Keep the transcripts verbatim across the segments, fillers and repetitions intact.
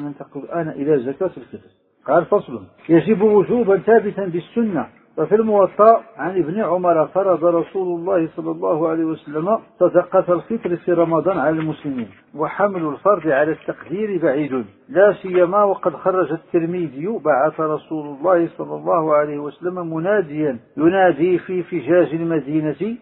ننتقل الآن إلى زكاة الفطر. قال فصل: يجب وجوبا ثابتا بالسنة. وفي الموطأ عن ابن عمر فرض رسول الله صلى الله عليه وسلم صدقة الفطر في رمضان على المسلمين، وحمل الفرض على التقدير بعيد، لا سيما وقد خرج الترمذي: بعث رسول الله صلى الله عليه وسلم مناديا ينادي في فجاج المدينة: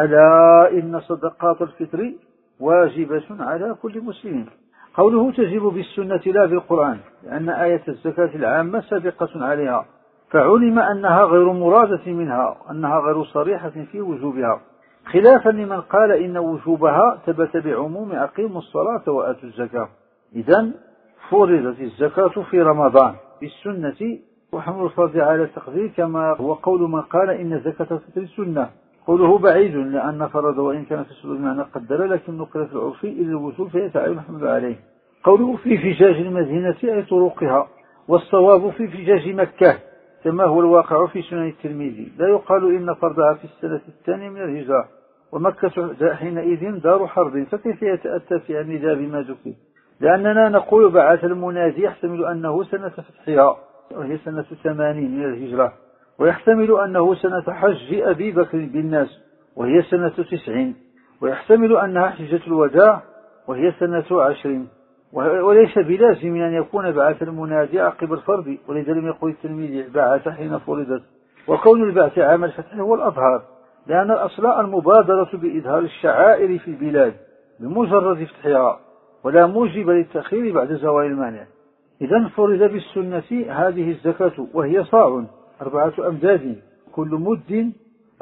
ألا إن صدقات الفطر واجبة على كل مسلم. قوله تجب بالسنة لا بالقرآن، لأن آية الزكاة العامة سابقة عليها، فعلم أنها غير مرادة منها، أنها غير صريحة في وجوبها، خلافا لمن قال إن وجوبها ثبت بعموم أقيموا الصلاة وآتوا الزكاة. إذن فرضت الزكاة في رمضان بالسنة، وحمل الفرض على التقدير كما هو قول من قال إن زكاة الفطر سنة. قوله بعيد لأن فرض وإن كان في السؤال معنى قدر، لكن نقل في العرف إلى الوجوب فيتعين حمل عليه. قوله في فجاج المدينة أي طرقها، والصواب في فجاج مكة كما هو الواقع في سنن الترمذي. لا يقال إن فرضها في السنة الثانية من الهجرة، ومكة حينئذ دار حرب، فكيف يتأتى في النداء بما ذكر؟ لأننا نقول بعث المنادي يحتمل أنه سنة فتحها وهي سنة ثمانين من الهجرة، ويحتمل أنه سنة حج أبي بكر بالناس وهي سنة تسعين، ويحتمل أنها حجة الوداع وهي سنة عشرين، وليس بلازم أن يكون بعث المنادي عقب الفرض، ولذا لم يقل التلميذ بعث حين فرضت. وكون البعث عام الفتح هو الأظهر، لأن الأصل المبادرة بإظهار الشعائر في البلاد بمجرد فتحها، ولا موجب للتأخير بعد زوال المانع. إذن فرض بالسنة هذه الزكاة، وهي صاع أربعة أمداد، كل مد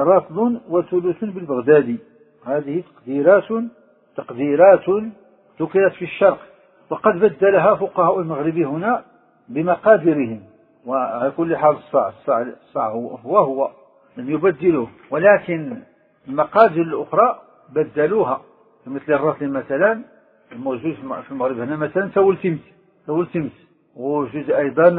رطل وثلث بالبغدادي. هذه تقديرات تقديرات ذكرت في الشرق، وقد بدلها فقهاء المغرب هنا بمقاديرهم، وعلى كل حال الصاع الصاع الصاع هو هو لم يبدلوه، ولكن المقادير الأخرى بدلوها، مثل الرطل مثلا الموجود في المغرب هنا مثلا تولتمت تولتمت ووجد أيضا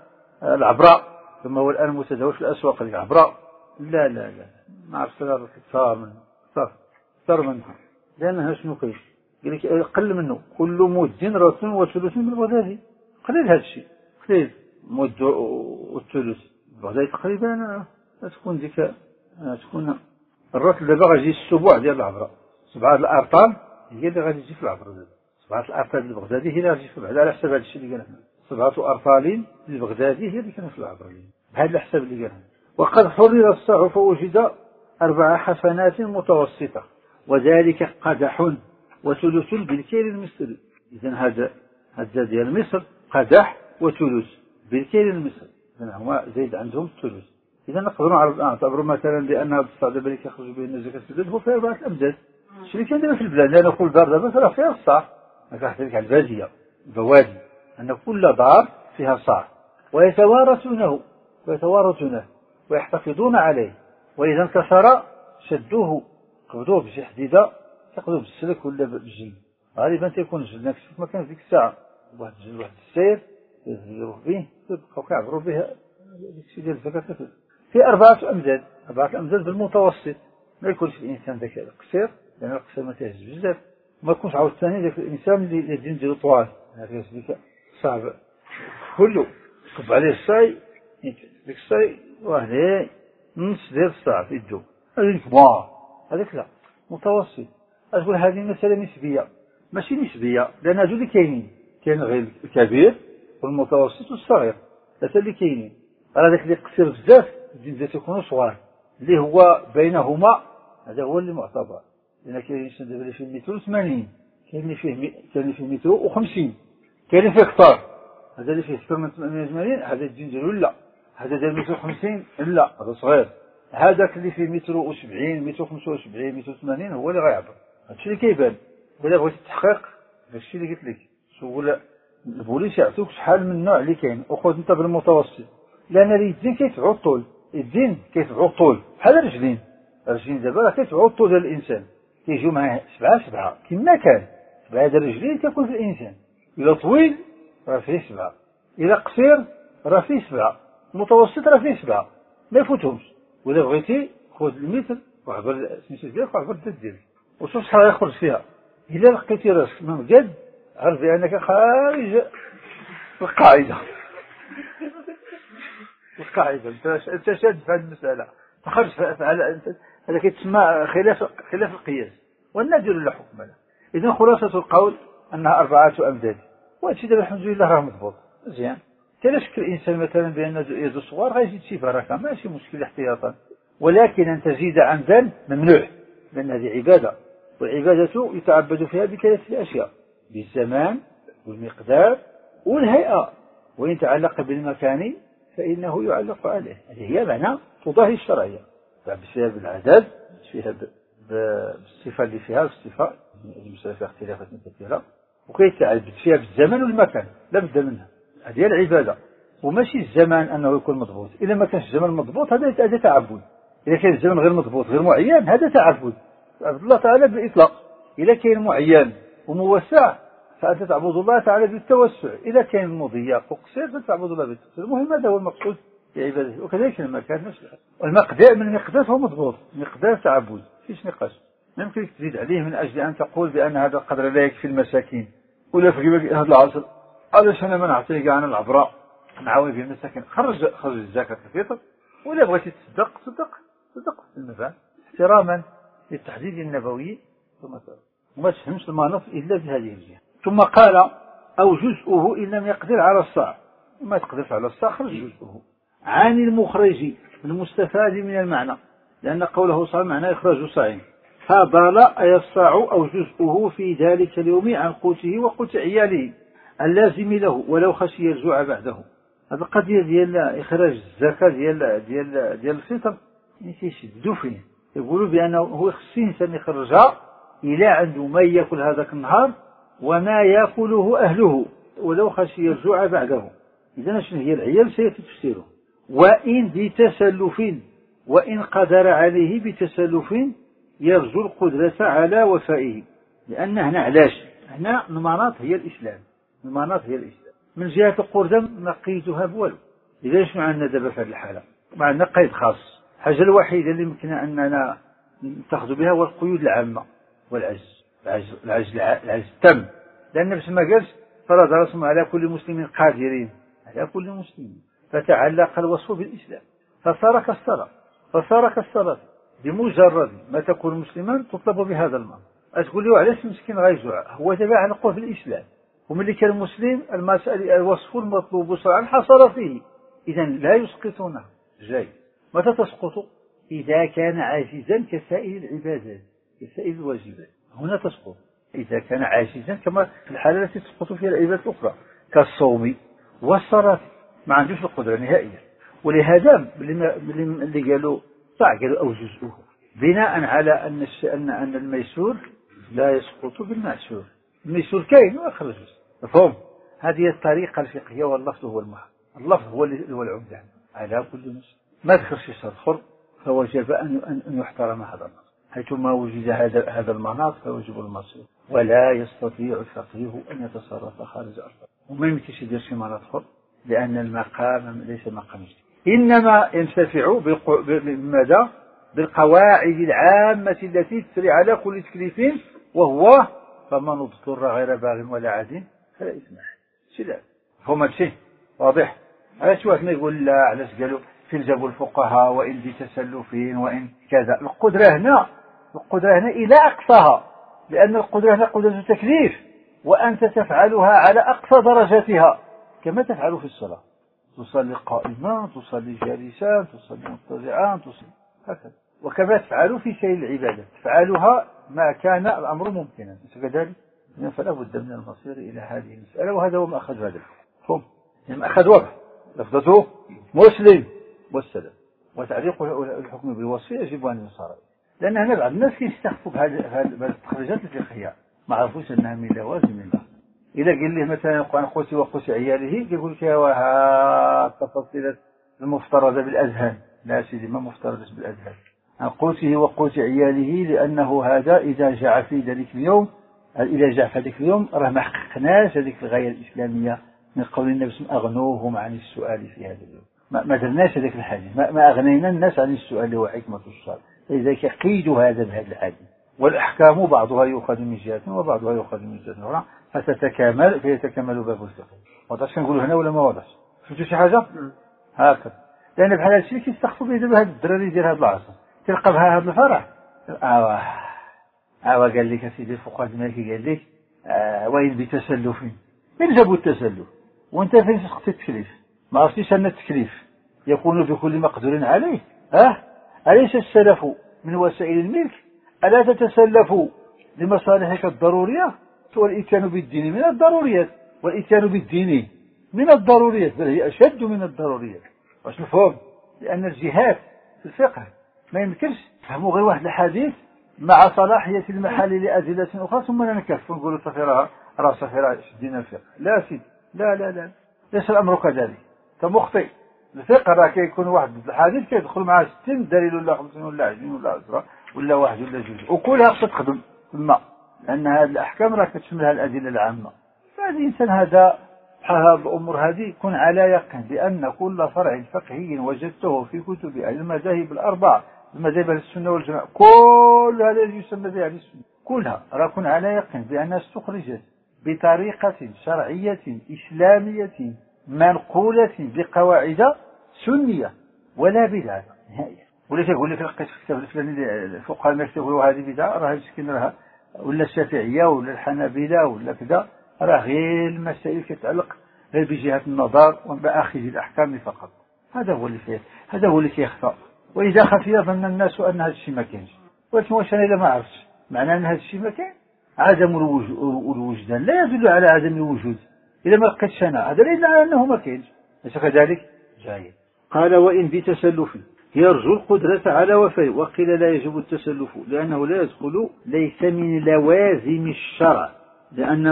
العبراء كما هو الآن متداول في الأسواق العبراء. لا لا لا ما عرفت صار من صار صار منها، لأنها شنو كيف قال لك أقل منه كل مد رطل وثلث بالبغدادي. قليل هذا الشيء، قليل مد والثلث البغدادي تقريبا تكون ديك تكون الرطل دابا غادي السبوع ديال العبراء، سبعة الأرطال هي اللي غادي تجي في العبراء دابا، سبعة الأرطال البغدادي هي اللي غادي تجي على حسب هذا الشيء اللي قالنا، سبعة أرطال البغدادي هي اللي كانت في العبراء بهذا الحساب اللي قالنا. وقد حرر الصاع فوجد أربع حسنات متوسطة، وذلك قدح وثلث بالكيل المصري. إذن هذا هذا ديال مصر قدح وثلث بالكيل المصري، إذن هما زايد عندهم الثلث. إذا نقدروا نعتبروا مثلا بأن هذا الصاع دابا اللي كيخرج به الزكاة الفطر هو فيه أربعة أمداد. الشيء اللي كان دابا في البلاد، لأن كل دار دابا راه فيها الصاع، ما كنحكي لك على البادية البوادي، أن كل دار فيها صاع، ويتوارثونه ويتوارثونه ويحتفظون عليه، وإذا انكسر شدوه قبضوه بشي حديدة، تاخذوه بالسلك ولا بالجلد، غالبا تيكون الجلد ناكشف ما كان في ديك الساعة، واحد الجلد واحد السير يديروا به يبقاو كيعبروا به ديك الشيء ديال الزكاة الفطر. في أربعة أمداد، أربعة أمداد بالمتوسط، ما يكونش الإنسان ذاك القصير، لأن القصير ما تيهز بزاف، ما يكونش عاود ثاني ذاك الإنسان اللي يدين ديالو طوال، هذاك ديك صعب كله كب عليه الصاي، ديك الصاي واحد نص ديال الصاع في يدو، هذيك كبار هذاك لا متوسط. أقول هذه مسألة نسبية ماشي نسبية، لأن هذو اللي كاينين، كاين غير الكبير والمتوسط والصغير، هذا اللي كاينين. هذاك اللي قصير بزاف الدين ذاته يكونوا صغار، اللي هو بينهما هذا هو اللي معتبر، لأن كاين اللي فيه متر وثمانين، كاين اللي فيه كاين اللي فيه متر وخمسين، كاين اللي فيه كثار، هذا اللي فيه أكثر من ثمانية وثمانين هذا الدين ديالو لا، هذا ديال متر وخمسين لا هذا صغير، هذاك اللي فيه متر وسبعين متر وخمسة وسبعين متر وثمانين هو اللي غيعبر. هادشي اللي كيبان. ولا بغيت التحقيق داكشي اللي قلت لك، سول البوليس يعطوك شحال من النوع اللي كاين، وخذ انت بالمتوسط، لان اليدين كيتبعوا الطول، اليدين كيتبعوا الطول بحال الرجلين، الرجلين دابا راه كيتبعوا الطول ديال الانسان، كيجيو معاه سبعه سبعه كما كان، سبعه ديال الرجلين كيكون في الانسان، الا طويل راه فيه سبعه، الا قصير راه فيه سبعه، متوسط راه فيه سبعه، ما يفوتهمش. ولا بغيتي خذ المتر وعبر سميتو ديالك وعبر الدد ديالك وشوف شحال يخرج فيها. إلا لقيتي راسك من جد عرف بأنك خارج القاعدة القاعدة أنت شاد في هذه المسألة تخرج على هذا كيتسمى خلاف خلاف القياس والنادر لا حكم له. إذن خلاصة القول أنها أربعة أمداد وهذا دابا الحمد لله راه مضبوط مزيان. كلا شكل الإنسان مثلا بأن يد صغار غيزيد شي بركة ماشي مشكل احتياطا، ولكن أن تزيد عمدا ممنوع لأن هذه عبادة، والعبادة يتعبد فيها بثلاثة أشياء: بالزمان والمقدار والهيئة، وإن تعلق بالمكان فإنه يعلق عليه. هذه هي معنى تضاهي الشرعية فيها بالعدد فيها بالصفة اللي فيها الصفة المسألة فيها اختلافات كثيرة، وكيتعبد فيها بالزمن والمكان لا بد منها. هذه هي العبادة وماشي الزمان أنه يكون مضبوط. إذا ما كانش الزمن مضبوط هذا هذا تعبد. إذا كان الزمن غير مضبوط غير معين هذا تعبد عبد الله تعالى بالإطلاق. إذا كان معين وموسع فأنت تعبد الله تعالى بالتوسع. إذا كان مضيق وقصير فتعبد الله بالتوسع. المهم هذا هو المقصود في عبادته. وكذلك المكان نفس الشيء. والمقدار من المقدار هو مضبوط، مقدار تعبد فيش نقاش. ما يمكن تزيد عليه من أجل أن تقول بأن هذا القدر لا يكفي المساكين ولا في هذا العصر علاش أنا ما نعطيه كاع عن العبراء نعاون به المساكين. خرج خرج الزكاة الفطر، ولا بغيتي تصدق صدق صدق في المفعول احتراما للتحديد النبوي ثم وما تفهمش المناط إلا بهذه الجهة. ثم قال أو جزءه إن لم يقدر على الصاع، ما تقدرش على الصاع خرج جزءه. عن المخرج المستفاد من المعنى، لأن قوله صاع معناه إخراج صاعين. فضل أي الصاع أو جزءه في ذلك اليوم عن قوته وقوت عياله اللازم له ولو خشي الجوع بعده. هذه القضية ديال إخراج الزكاة ديال ديال ديال الفطر يشدوا فيه، يقولوا بأنه هو خص الإنسان يخرجها إلى عنده ما يأكل هذاك النهار وما يأكله أهله ولو خشي الجوع بعده. إذا شنو هي العيال سيأتي تفسيره. وإن بتسلف وإن قدر عليه بتسلف يرجو القدرة على وفائه. لأن هنا علاش هنا المناط هي الإسلام، المناط هي الإسلام. من جهة القردم نقيتها بولو. إذا شنو عندنا دابا في هذه الحالة؟ معنا قيد خاص. الحاجة الوحيدة اللي يمكن أننا نتخذ بها هو القيود العامة والعجز، العجز العجز العجز التام. لأن باش ما قالش فرض رسم على كل مسلم قادرين، على كل مسلم، فتعلق الوصف بالإسلام فصار كالصلاة، فصار كالصلاة بمجرد ما تكون مسلما تطلب بهذا المعنى. أتقول له علاش مسكين غيجوع؟ هو تبع علقه في الإسلام، وملي كان مسلم المسألة الوصف المطلوب شرعا حصل فيه. إذا لا يسقطونه. جاي متى تسقط؟ إذا كان عاجزا كسائر العبادات كسائر الواجبات، هنا تسقط. إذا كان عاجزا كما في الحالة التي تسقط فيها العبادات الأخرى كالصوم والصلاة ما عندوش القدرة نهائيا. ولهذا اللي قالوا صح قالوا أو جزءه بناء على أن أن أن الميسور لا يسقط بالمعسور. الميسور كاين وأخرج مفهوم. هذه الطريقة الفقهية واللفظ هو المحل. اللفظ هو هو العمدان على كل مسلم. ما دخلش صدخر فوجب أن أن يحترم هذا النص. حيثما وجد هذا هذا المناط فوجب المصير، ولا يستطيع الفقيه أن يتصرف خارج أرضه. وما يمكنش يدير شي مناط آخر لأن المقام ليس مقام جديد. إنما ينتفع بماذا؟ بالقواعد العامة التي تسري على كل تكليف، وهو فمن اضطر غير باغ ولا عاد فلا إثم عليه. فهم الشيء واضح. علاش واحد ما يقول لا علاش قالوا في الجبل الفقهاء وإن بتسلف وإن كذا. القدرة هنا القدرة هنا إلى أقصاها، لأن القدرة هنا قدرة تكليف، وأنت تفعلها على أقصى درجاتها كما تفعل في الصلاة. تصلي قائما، تصلي جالسا، تصلي مضطجعا، تصلي هكذا. وكما تفعل في سائر العبادات تفعلها ما كان الأمر ممكنا كذلك. فلا بد من المصير إلى هذه المسألة، وهذا هو ما أخذ هذا الحكم. يعني أخذ وضع لفظته مسلم والسلام، وتعليق الحكم بالوصف يجب أن يصار. لأن هنا بعض الناس كيستخفوا بهذه التخريجات الفقهية ما عرفوش أنها من لوازم الله. إذا قال له مثلا عن قوتي وقوت عياله يقول لك وها التفاصيل المفترضة بالأذهان. لا سيدي ما مفترضة بالأذهان. عن قوته وقوت عياله لأنه هذا إذا جاء في ذلك اليوم إذا جاء في ذلك اليوم راه ما حققناش هذيك الغاية الإسلامية من قول النبي صلى الله عليه وسلم أغنوهم عن السؤال في هذا اليوم. ما, ما درناش هذاك الحديث، ما, ما أغنينا الناس عن السؤال اللي هو حكمة الصلاة. لذلك قيدوا هذا بهذا الحديث والأحكام بعضها يؤخذ من جهة وبعضها يؤخذ من جهة أخرى فتتكامل فيتكمل باب الفقه. واضح نقول هنا ولا ما واضح؟ شفتوا شي حاجة؟ هكذا. لأن بحال هذا الشيء كيستخفوا به دابا هاد الدراري ديال هاد العصر تلقى بها هاد الفرح. آواه آواه قال لك سيدي الفقهاء المالكي قال لك آه وين بتسلف من جابوا التسلف وانت فين سقط التكليف؟ ما عرفتيش أن التكليف يكون بكل مقدور عليه. اه أليس السلف من وسائل الملك؟ ألا تتسلف لمصالحك الضرورية؟ والإتيان بالدين من الضروريات، والإتيان بالدين من الضروريات، بل هي أشد من الضروريات. واش نفهم؟ لأن الجهات في الفقه ما يمكنش تفهموا غير واحد الحديث مع صلاحية المحل لأدلة أخرى ثم نكف ونقولوا صفيرها راه صفيرها شدينا الفقه. لا سيدي، لا لا لا ليس الأمر كذلك، أنت مخطئ. الفقه راه كيكون واحد الحديث كيدخل معاه ستين دليل ولا خمسين ولا عشرين ولا عشرة ولا واحد ولا جوج وكلها خصها تخدم ثم لأن هذه الأحكام راه كتشملها الأدلة العامة. فهذا الإنسان هذا هذه الأمور هذه يكون على يقين بأن كل فرع فقهي وجدته في كتب أهل المذاهب الأربعة المذاهب السنة والجماعة كل هذا يسمى به أهل السنة كلها راه كن على يقين بأنها استخرجت بطريقة شرعية إسلامية منقولة بقواعد سنية ولا بدعة نهائيا. ولا تقول لك لقيت في الكتاب الفلاني الفقهاء ما يكتبوا هذه بدعة راه مسكين راه ولا الشافعية ولا الحنابلة ولا كذا راه غير المسائل كتعلق غير بجهة النظر وبآخذ الأحكام فقط. هذا هو اللي فيه هذا هو اللي كيخفى. وإذا خفي ظن الناس أن هذا الشيء ما كاينش. ولكن واش أنا إذا ما عرفتش معناه أن هذا الشيء ما كاين عدم الوجدان لا يدل على عدم الوجود. إذا ما لقيتش أنا هذا لا يدل على أنه ما كاينش. ليس كذلك؟ جيد. قال وإن بتسلف يرجو القدرة على وفاء وقيل لا يجب التسلف لأنه لا يدخل ليس من لوازم الشرع لأن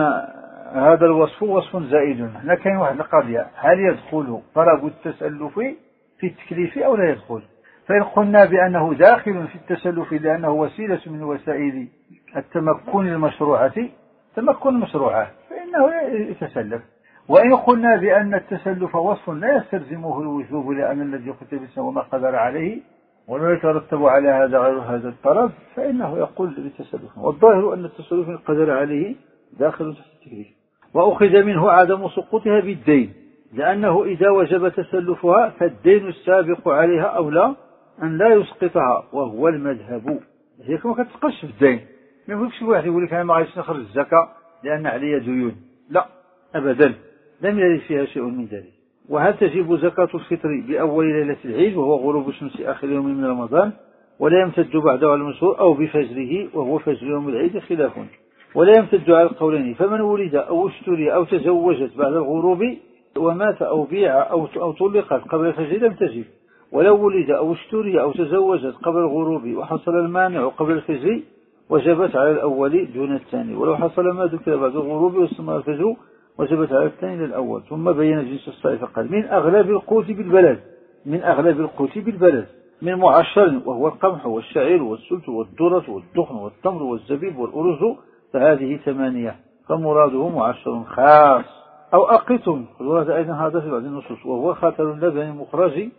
هذا الوصف وصف زائد. هنا كاين واحد القضية هل يدخل طلب التسلف في التكليف أو لا يدخل؟ فإن قلنا بأنه داخل في التسلف لأنه وسيلة من وسائل التمكن المشروعة تمكن المشروعات فإنه يتسلف. وإن قلنا بأن التسلف وصف لا يستلزمه الوجوب لأن الذي كتب اسمه ما قدر عليه ولا يترتب على هذا غير هذا الطلب فإنه يقول بالتسلف. والظاهر أن التسلف قدر عليه داخل تحت التكليف. وأخذ منه عدم سقوطها بالدين لأنه إذا وجب تسلفها فالدين السابق عليها أولى أن لا يسقطها وهو المذهب. هي كما كتسقطش في الدين ما يقولكش واحد يقول لك أنا ما غاديش نخرج الزكاة لأن علي ديون لا أبدا لم يرد فيها شيء من ذلك. وهل تجب زكاة الفطر بأول ليلة العيد وهو غروب الشمس آخر يوم من رمضان ولا يمتد بعده على المشهور أو بفجره وهو فجر يوم العيد خلاف ولا يمتد على القولين. فمن ولد أو اشتري أو تزوجت بعد الغروب ومات أو بيع أو أو طلقت قبل الفجر لم تجب. ولو ولد أو اشتري أو تزوجت قبل الغروب وحصل المانع قبل الفجر وجبت على الأول دون الثاني. ولو حصل ما ذكر بعد الغروب واستمر الفجر وجبت على الثاني للأول. ثم بين جنس الصيف فقال من أغلب القوت بالبلد من أغلب القوت بالبلد من معشر وهو القمح والشعير والسلت والذرة والدخن والتمر والزبيب والأرز فهذه ثمانية فمراده معشر خاص. أو أقتم الورد أيضا هذا في بعض النصوص وهو خاتل اللبن مخرج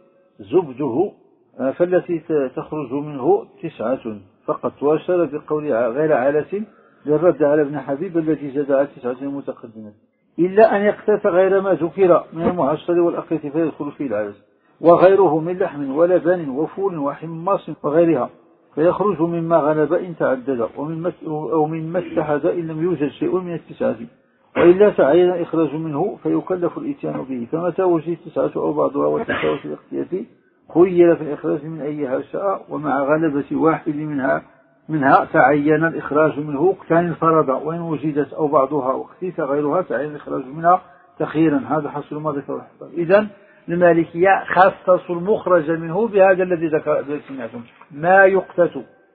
زبده فالتي تخرج منه تسعة فقط. وأشار بقول غير عالة للرد على ابن حبيب الذي زاد على تسعة المتقدمة إلا أن يقتات غير ما ذكر من المعشر والأقيت فيدخل فيه العالس وغيره من لحم ولبن وفول وحماص وغيرها فيخرج مما غلب إن تعدد ومن أو مما اتحد إن لم يوجد شيء من التسعة وإلا تعين إخراج منه فيكلف الإتيان به. فمتى وجد تسعة أو بعضها وتساوت الاختيار خير في الإخراج من أيها شاء ومع غلبة واحد منها منها تعين الإخراج منه كان الفرض وإن وجدت أو بعضها واختيت غيرها تعين الإخراج منها تخيرا. هذا حصل ما ذكر الحفاظ. إذن المالكية خصصوا المخرج منه بهذا الذي ذكر سمعتم ما يقتت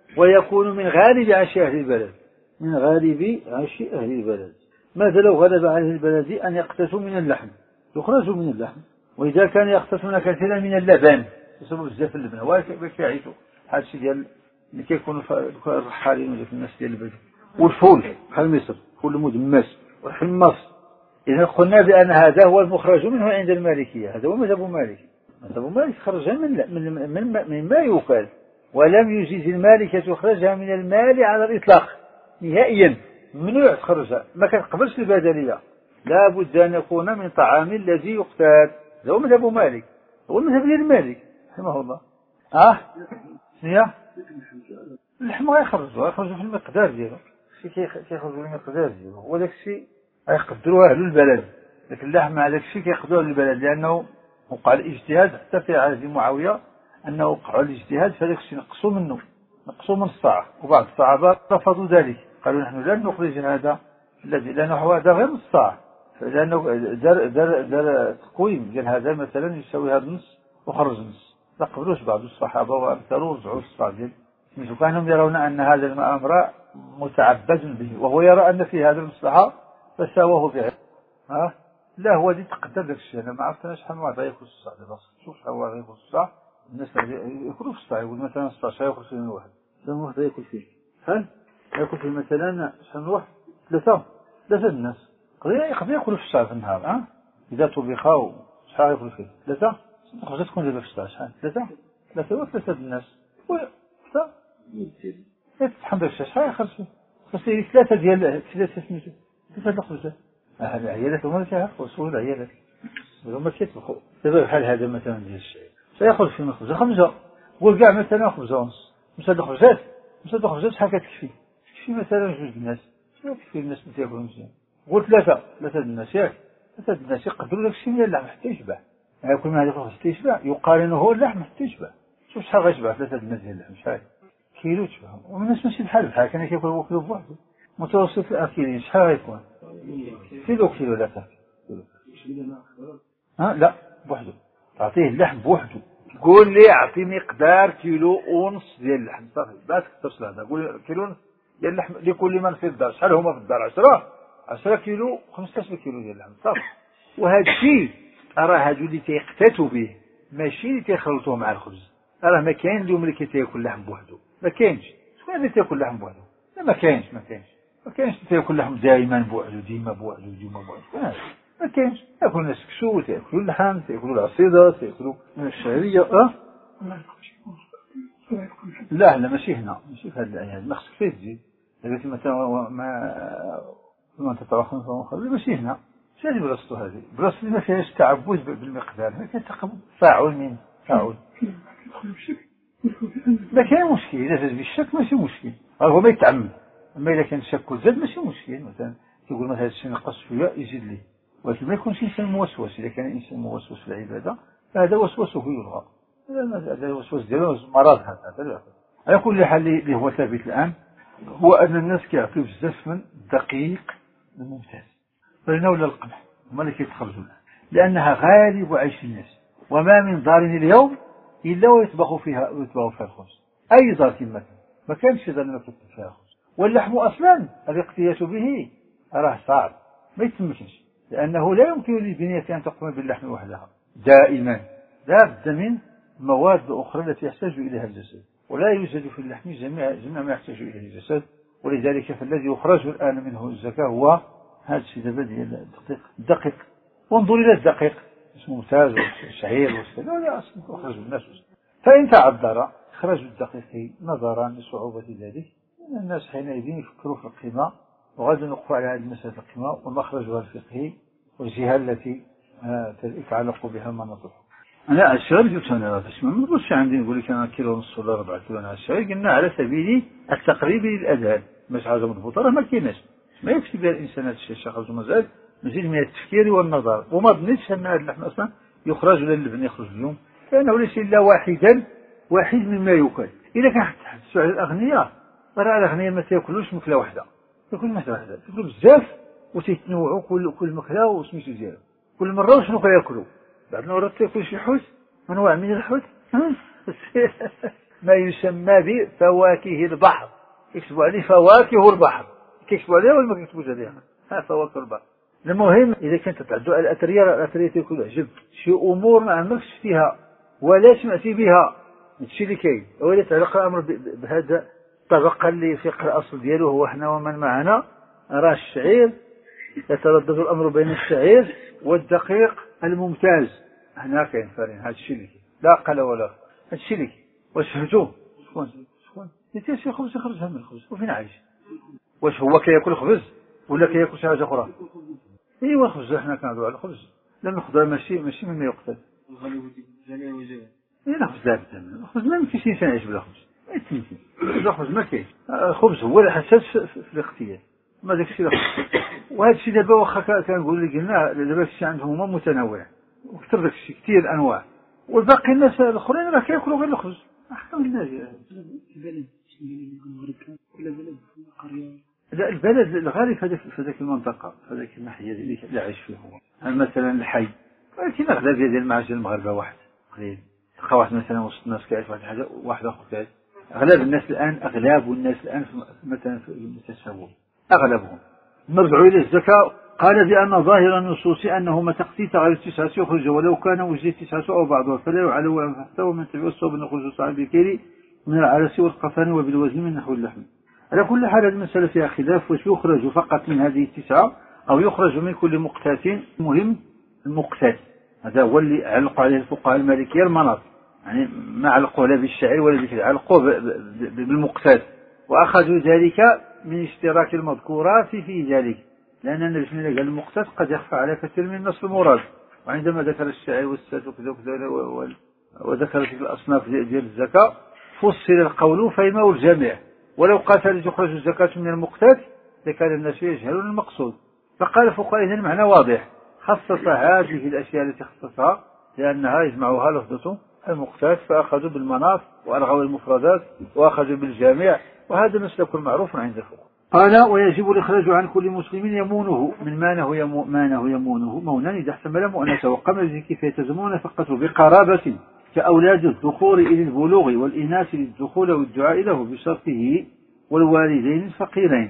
ويكون من غالب عشي أهل البلد من غالب عشي أهل البلد. ماذا لو غلب عليه البلد أن يقتسوا من اللحم يخرجوا من اللحم وإذا كان يقتسون كثيرا من اللبن بسبب بزاف اللبن وكيف يعيشوا هذا الشيء ديال اللي كيكونوا الرحالين ولا الناس ديال البلد. والفول بحال مصر فول مدمس والحمص. إذا قلنا بأن هذا هو المخرج منه عند المالكية هذا هو مذهب مالك. مذهب مالك خرج من من من, من ما يوكل ولم يجيز المالكة تخرجها من المال على الإطلاق نهائيا، ممنوع تخرجها، ما كتقبلش البدلية، لا بد أن يكون من طعام الذي يقتات. هذا هو مذهب مالك، هو المذهب ديال مالك رحمه الله. اه شنو اللحم غيخرجوا غيخرجوا في المقدار ديالو، شي كيخرجوا في المقدار ديالو، وداك الشيء غيقدروه أهل البلد، داك اللحم على داك الشيء كيقدروه أهل البلد، لأنه وقع الاجتهاد حتى في عهد معاوية أنه وقعوا الاجتهاد فداك الشيء نقصوا منه، نقصوا من الصاع، وبعض الصحابة رفضوا ذلك، قالوا نحن لن نخرج هذا الذي لأنه هذا غير الصاع، لأنه دار دار دار تقويم ديال هذا مثلا يساوي هذا النص وخرج النص، لا قبلوش بعض الصحابة وأمثلوا ورجعوا الصاع ديال كانوا يرون أن هذا الأمر متعبد به، وهو يرى أن في هذا المصلحة فساواه بعلم. ها لا هو دي تقدر داك الشيء، أنا ما عرفت شحال من واحد ياكل الصاع دابا، شوف شحال واحد ياكل الصاع، الناس ياكلوا في الصاع، يقول مثلا الصاع شحال ياكل فيه من واحد، شحال من واحد ياكل فيه، شحال ياكل فيه مثلا شحال من واحد، ثلاثة ثلاثة الناس يقدر ياكلوا في الصاع في النهار، ها إذا طبخوا شحال ياكل فيه ثلاثة، خرجت تكون دابا في الصاع شحال ثلاثة ثلاثة وثلاثة الناس تتحمل داك الشيء شحال يخرج فيه، خصني ثلاثة ديال ثلاثة سميتو ثلاثة الخبزات، هاد العيالات هما اللي كيعرفوا سول العيالات هما كيطبخوا، دابا بحال هذا مثلا ديال الشعير سياخذ فيه من خبزة خمسة، قول كاع مثلا خبزة ونص، مش هاد الخبزات مش هاد الخبزات شحال كتكفي، تكفي مثلا جوج الناس، شنو كيفي الناس اللي تاكلوا مزيان، قول ثلاثة ثلاثة الناس ياك، ثلاثة الناس يقدروا داك الشيء ديال اللحم حتى يشبع، ياكل من هذيك الخبز حتى يشبع، يقارنه هو اللحم حتى يشبع، شوف شحال غيشبع ثلاثة الناس ديال اللحم شحال كيلو تشبع، والناس ماشي بحال بحال كان كياكل وكيلو بوحدو، متوسط الأكل شحال غيكون كيلو كيلو لا تاكل ها لا بوحدو، تعطيه اللحم بوحدو، قول لي اعطي مقدار كيلو ونص ديال اللحم صافي، ما تكثرش هذا، قول كيلو ونص ديال اللحم لكل من في الدار، شحال هما في الدار عشرة عشرة كيلو خمسطاش كيلو ديال اللحم صافي، وهذا الشيء راه هادو اللي تيقتاتوا به ماشي اللي تيخلطوه مع الخبز، راه ما كاين اليوم اللي كيتاكل لحم بوحدو، ما كاينش، شكون اللي تاكل لحم بوحدو؟ لا ما كاينش ما كاينش ما كاينش تاكل لحم دائما بوحدو ديما بوحدو ديما بوحدو، ما كاينش، تاكل الناس كسو، تاكلوا اللحم، تاكلوا العصيده، تاكلوا الشعريه، اه لا لا ماشي هنا، ماشي في هذه الايام، ما خصك فيه تزيد، قلت مثلا ما ما تتوخم فما ماشي هنا، ماشي هذه بلاصتو، هذه بلاصتو ما فيهاش تعبد بالمقدار، ما كتقبل فاعل من فاعل، ما كاين مشكل، اذا زاد بالشك ماشي مشكل، هو ما يتعمد، اما اذا كان الشك زاد ماشي مشكل، مثلا تقول مثلا هذا الشيء نقص شويه يزيد ليه، ولكن ما يكونش انسان موسوس، اذا كان انسان موسوس في العباده فهذا وسوسه يلغى، هذا الوسواس ديالو مرض، هذا على كل حال اللي هو ثابت الان هو ان الناس كيعطيو بزاف من الدقيق الممتاز، فلنولى القمح هما اللي كيتخرجوا لانها غالب عيش الناس، وما من دار اليوم الا ويطبخ فيها ويطبخ فيها الخبز، اي دار كما كان ما كانش دار ما كيطبخ فيها الخبز، واللحم اصلا الاقتياس به راه صعب ما يتمكنش، لانه لا يمكن للبنيه ان تقوم باللحم وحدها دائما، لا بد من مواد اخرى التي يحتاج اليها الجسد، ولا يوجد في اللحم جميع جميع ما يحتاج اليه الجسد، ولذلك فالذي يخرج الان منه الزكاه هو هذا الشيء دابا ديال الدقيق الدقيق، وانظر الى الدقيق اسمه ممتاز والشعير والسكر لا اصلا يخرج الناس، فان تعذر اخراج الدقيق نظرا لصعوبه ذلك الناس حينئذ يفكروا في القيمه، وغدا نوقف على هذه المساله القيمه ومخرجها الفقهي والجهه التي يتعلق بها المناطق. انا الشعير قلت انا باش ما نقولش عندي نقول لك انا كيلو ونص ولا ربع كيلو، انا الشعير قلنا على سبيل التقريب للاذهان، مش حاجه مضبوطه راه ما كايناش، ما يكفي بها الانسان هذا الشيء، خرج مازال مزيد من التفكير والنظر، وما ظنيتش ان هذا اللحم اصلا يخرج ولا اللبن يخرج اليوم، لانه ليس الا واحدا واحد مما يؤكل، اذا كان حتى على الاغنياء راه الاغنياء ما تاكلوش مكله واحده، ياكل مكله واحده، ياكلوا بزاف وتيتنوعوا كل كل مكله وسميتو ديالها، كل مره وشنو كياكلوا، بعد المرات تاكل شي حوت انواع من الحوت ما يسمى بفواكه البحر، يكتبوا عليه فواكه البحر، كيكتبوا عليها ولا ما كيكتبوش عليها، ها فواكه البحر. المهم اذا كنت تعدوا الاثريه الاثريه تاكل عجب شي امور ما عمركش فيها ولا سمعتي بها، هادشي اللي كاين، ولا تعلق الامر بهذا الطبقه اللي في الاصل ديالو هو حنا ومن معنا، راه الشعير يتردد الامر بين الشعير والدقيق الممتاز، هنا كاين فرين، هادشي اللي كاين لا قل ولا هادشي اللي كاين، وشفتوه شكون شكون انت شي خبز يخرجها من الخبز وفين عايش؟ واش هو كياكل خبز ولا كياكل شي حاجه اخرى؟ ايوا الخبز حنا كنهضروا على الخبز لان الخضره ماشي ماشي مما يقتل. اي الخبز لا بد الخبز ما يمكنش الانسان يعيش بلا خبز ما يمكنش الخبز ما كاين الخبز هو الاساس في الاختيار ما داك الشيء وهذا الشيء دابا واخا كنقول لك قلنا دابا الشيء عندهم هما متنوع وكثر داك الشيء كثير الانواع والباقي الناس الاخرين راه كياكلوا غير الخبز احنا قلنا البلد ولا بلد قريه لا البلد الغالب في هذيك المنطقه في هذيك الناحيه اللي عايش فيها هو مثلا الحي ولكن اغلبيه ديال المعاجل المغاربه واحد قليل تلقى واحد مثلا وسط الناس كيعيش واحد الحاجه واحد اخر كيعيش اغلب الناس الان اغلب الناس الان مثلا في المتسول اغلبهم نرجعوا الى الزكاه قال بان ظاهر النصوص انه متى اقتيت على التسعه يخرج ولو كان وجد تسعه او بعضها فلا يعلو حتى ومن تبع الصوب نخرج صاحب الكيري من العرس والقفان وبالوزن من نحو اللحم. على كل حال المساله فيها خلاف واش يخرج فقط من هذه التسعه او يخرج من كل مقتات. مهم المقتات هذا هو اللي علقوا عليه الفقهاء المالكيه المناط يعني ما علقوا لا بالشعير ولا بكذا علقوا بالمقتات واخذوا ذلك من اشتراك المذكورات في ذلك لان النبي صلى الله عليه وسلم قال المقتات قد يخفى على كثير من النص المراد وعندما ذكر الشعير والسات وكذا وكذا وذكر تلك الاصناف ديال الزكاه فصل القول فيما الجميع ولو قاتل تخرج الزكاه من المقتات لكان الناس يجهلون المقصود فقال الفقهاء إذن المعنى واضح خصص هذه الأشياء التي خصصها لأنها يجمعها لفظة المقتات فأخذوا بالمناط وألغوا المفردات وأخذوا بالجامع وهذا مسلك معروف عند الفقهاء. قال ويجب الإخراج عن كل مسلم يمونه من مانه يمو مانه يمونه مونا إذا احتمل مؤنثه وقام كيف يتزمون فقط بقرابة كأولاد الذكور إلى البلوغ والإناث للدخول والدعاء له بشرطه والوالدين الفقيرين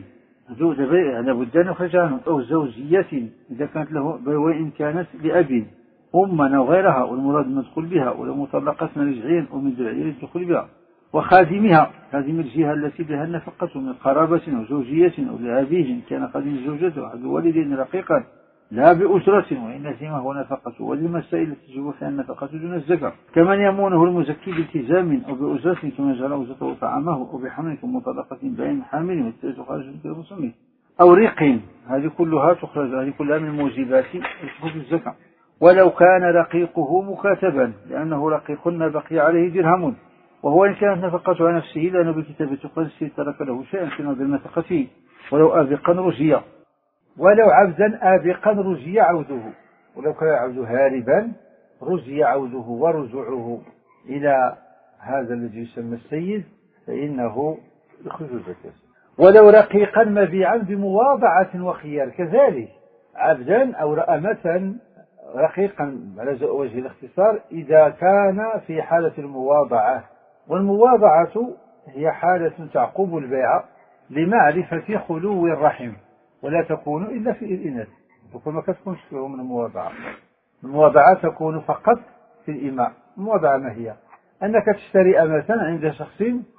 لابد أن يخرج عنه أو زوجية إذا كانت له وإن كانت لأب أما أو غيرها والمراد المدخول بها ولمطلقة رجعين ومن دعية للدخول بها وخادمها خادم الجهة التي بها النفقة من قرابة أو زوجية أو لأبيه كان خادم زوجته أحد الوالدين رقيقا لا بأسرة وإن لزمه ونفقة وللمسائل التي تجب فيها النفقة دون الزكاة كمن يمونه المزكي بالتزام أو بأسرة كما جعل أوزته طعامه أو بحمل كمطلقة بين حامل والثالث خارج من المسمى أو رق هذه كلها تخرج هذه كلها من موجبات تخرج الزكاة ولو كان رقيقه مكاتبا لأنه رقيق ما بقي عليه درهم وهو إن كانت نفقته على نفسه لأنه بكتابة قنسه ترك له شيئا في نظر نفقته ولو أبقا رجيا ولو عبدا آبقا رجي عوده ولو كان عبد هاربا رجي عوده ورجوعه إلى هذا الذي يسمى السيد فإنه يخرج الزكاة ولو رقيقا مبيعا بمواضعة وخيار كذلك عبدا أو أمة رقيقا على وجه الاختصار إذا كان في حالة المواضعة والمواضعة هي حالة تعقب البيع لمعرفة خلو الرحم ولا تكون إلا في الإناث وكما كتكونش فيه من المواضعة المواضعة تكون فقط في الإماء المواضعة ما هي أنك تشتري أمة عند شخص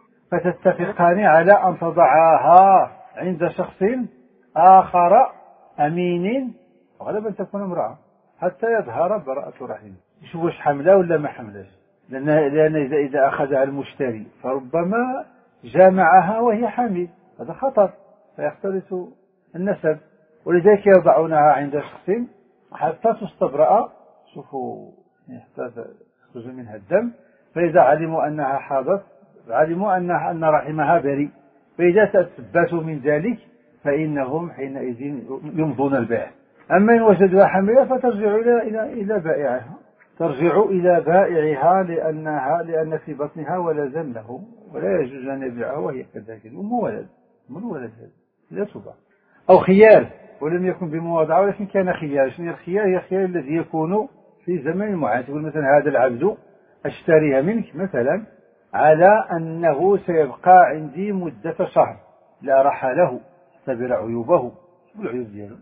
فتتفقان على أن تضعها عند شخص آخر أمين غالبا تكون امرأة حتى يظهر براءة رحم يشوف واش حملة ولا ما حملة لأن, لأن إذا, إذا أخذها المشتري فربما جامعها وهي حامل هذا خطر فيختلط النسب ولذلك يضعونها عند شخص حتى تستبرأ شوفوا حتى يخرج منها الدم فإذا علموا أنها حاضت علموا أنها أن رحمها بريء فإذا تثبتوا من ذلك فإنهم حينئذ يمضون البيع أما إن وجدوها حاملة فترجع إلى إلى إلى بائعها ترجع إلى بائعها لأنها لأن في بطنها ولدا له ولا يجوز أن يبيعها وهي كذلك الأم ولد من ولد لا تباع أو خيار ولم يكن بمواضعة ولكن كان خيار شنو الخيار هي الخيار الذي يكون في زمن معين تقول مثلا هذا العبد أشتريها منك مثلا على أنه سيبقى عندي مدة شهر لا راح له اختبر عيوبه والعيوب دياله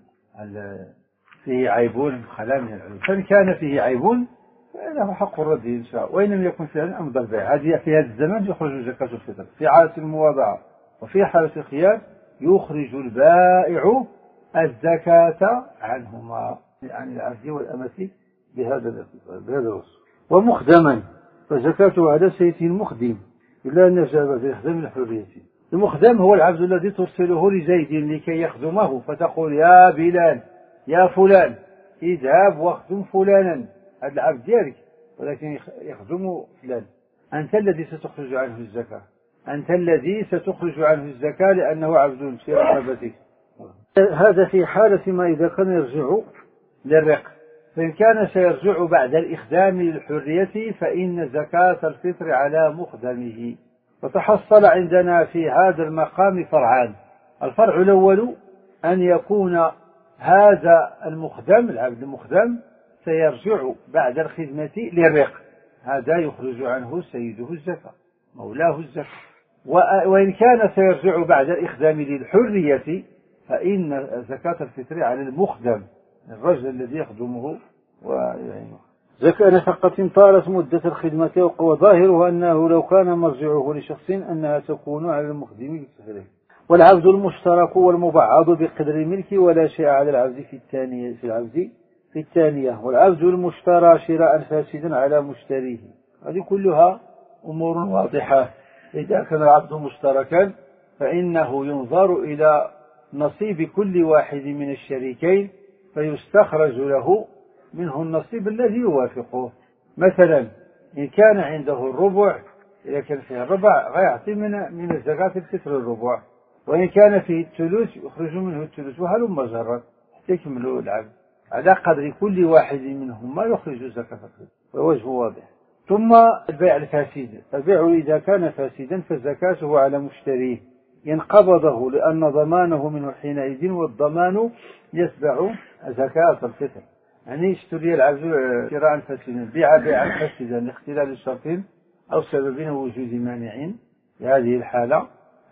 فيه عيب خلا من العيوب فإن كان فيه عيب فإنه حق الرد إن شاء وإن لم يكن فيه أمضى البيع هذه في هذا الزمن يخرج زكاة الفطر في حالة المواضعة وفي حالة الخيار يخرج البائع الزكاة عنهما عن العبد والأمة بهذا بهذا الوصف ومخدما فزكاته على سيد المخدم إلا أن جابت يخدم الحرية. المخدم هو العبد الذي ترسله لزيد لكي يخدمه، فتقول يا بلال يا فلان اذهب واخدم فلانا، هذا العبد ديالك ولكن يخدم فلان. أنت الذي ستخرج عنه الزكاة، أنت الذي ستخرج عنه الزكاة لأنه عبد في رقبتك. هذا في حالة ما إذا كان يرجع للرق، فإن كان سيرجع بعد الإخدام للحرية فإن زكاة الفطر على مخدمه. وتحصل عندنا في هذا المقام فرعان. الفرع الأول أن يكون هذا المخدم العبد المخدم سيرجع بعد الخدمة للرق، هذا يخرج عنه سيده الزكاة مولاه الزكاة. وإن كان سيرجع بعد الإخدام للحرية فإن زكاة الفطر على المخدم، الرجل الذي يخدمه ويعينه. زكاة نفقة طالت مدة الخدمة، وظاهرها أنه لو كان مرجعه لشخص أنها تكون على المخدم بالتفريق. والعبد المشترك والمبعض بقدر الملك، ولا شيء على العبد في الثانية في العبد في الثانية. والعبد المشترى شراء فاسدا على مشتريه. هذه كلها أمور واضحة. إذا كان العبد مشتركا فإنه ينظر إلى نصيب كل واحد من الشريكين فيستخرج له منه النصيب الذي يوافقه. مثلا إن كان عنده الربع، إذا كان فيه الربع غيعطي من من الزكاة الفطر الربع، وإن كان فيه الثلث يخرج منه الثلث، وهلم جرا حتى يكملوا العبد على قدر كل واحد منهما يخرج زكاة الفطر، ووجه واضح. ثم البيع الفاسد. البيع إذا كان فاسدا فزكاته على مشتريه إن قبضه، لأن ضمانه منه حينئذ، والضمان يتبع زكاة الفطر. يعني اشتري العبد شراء فاسدا، بيع بيعا فاسدا لاختلال شرط أو سبب وجود مانع، في هذه الحالة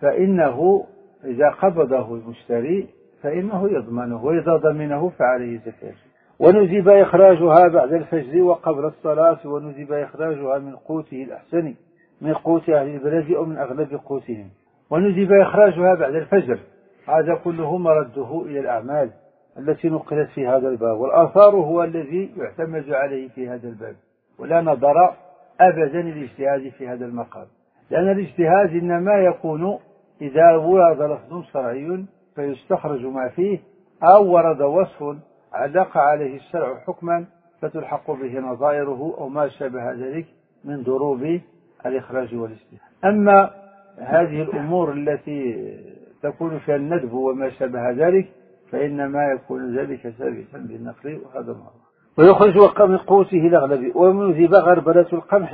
فإنه إذا قبضه المشتري فإنه يضمنه، وإذا ضمنه فعليه زكاة. وندب إخراجها بعد الفجر وقبل الصلاة، وندب إخراجها من قوته الأحسن، من قوت أهل البلد أو من أغلب قوتهم. وندب إخراجها بعد الفجر، هذا كله مرده إلى الأعمال التي نقلت في هذا الباب، والآثار هو الذي يعتمد عليه في هذا الباب، ولا نظر أبدا الاجتهاد في هذا المقام، لأن الاجتهاد إنما يكون إذا ورد لفظ شرعي فيستخرج ما فيه، أو ورد وصف علق عليه الشرع حكما فتلحق به نظائره أو ما شابه ذلك من ضروب الإخراج والاجتهاد. أما هذه الأمور التي تكون فيها الندب وما شابه ذلك فإنما يكون ذلك ثابتا بالنقل، وهذا معروف. ويخرج من قوته الأغلب. ومنذب غربلة القمح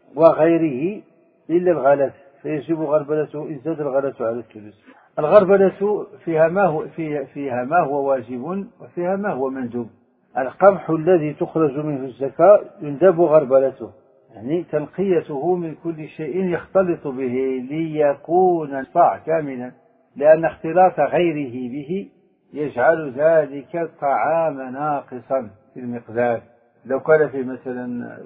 وغيره إلا الغلة، فيجب غربلته إن زاد الغلة على الثلث. الغربلة فيها ما هو فيها, فيها ما هو واجب وفيها ما هو مندوب. القمح الذي تخرج منه الزكاة يندب غربلته، يعني تنقيته من كل شيء يختلط به ليكون الصاع كاملا، لأن اختلاط غيره به يجعل ذلك الطعام ناقصا في المقدار. لو كان في مثلا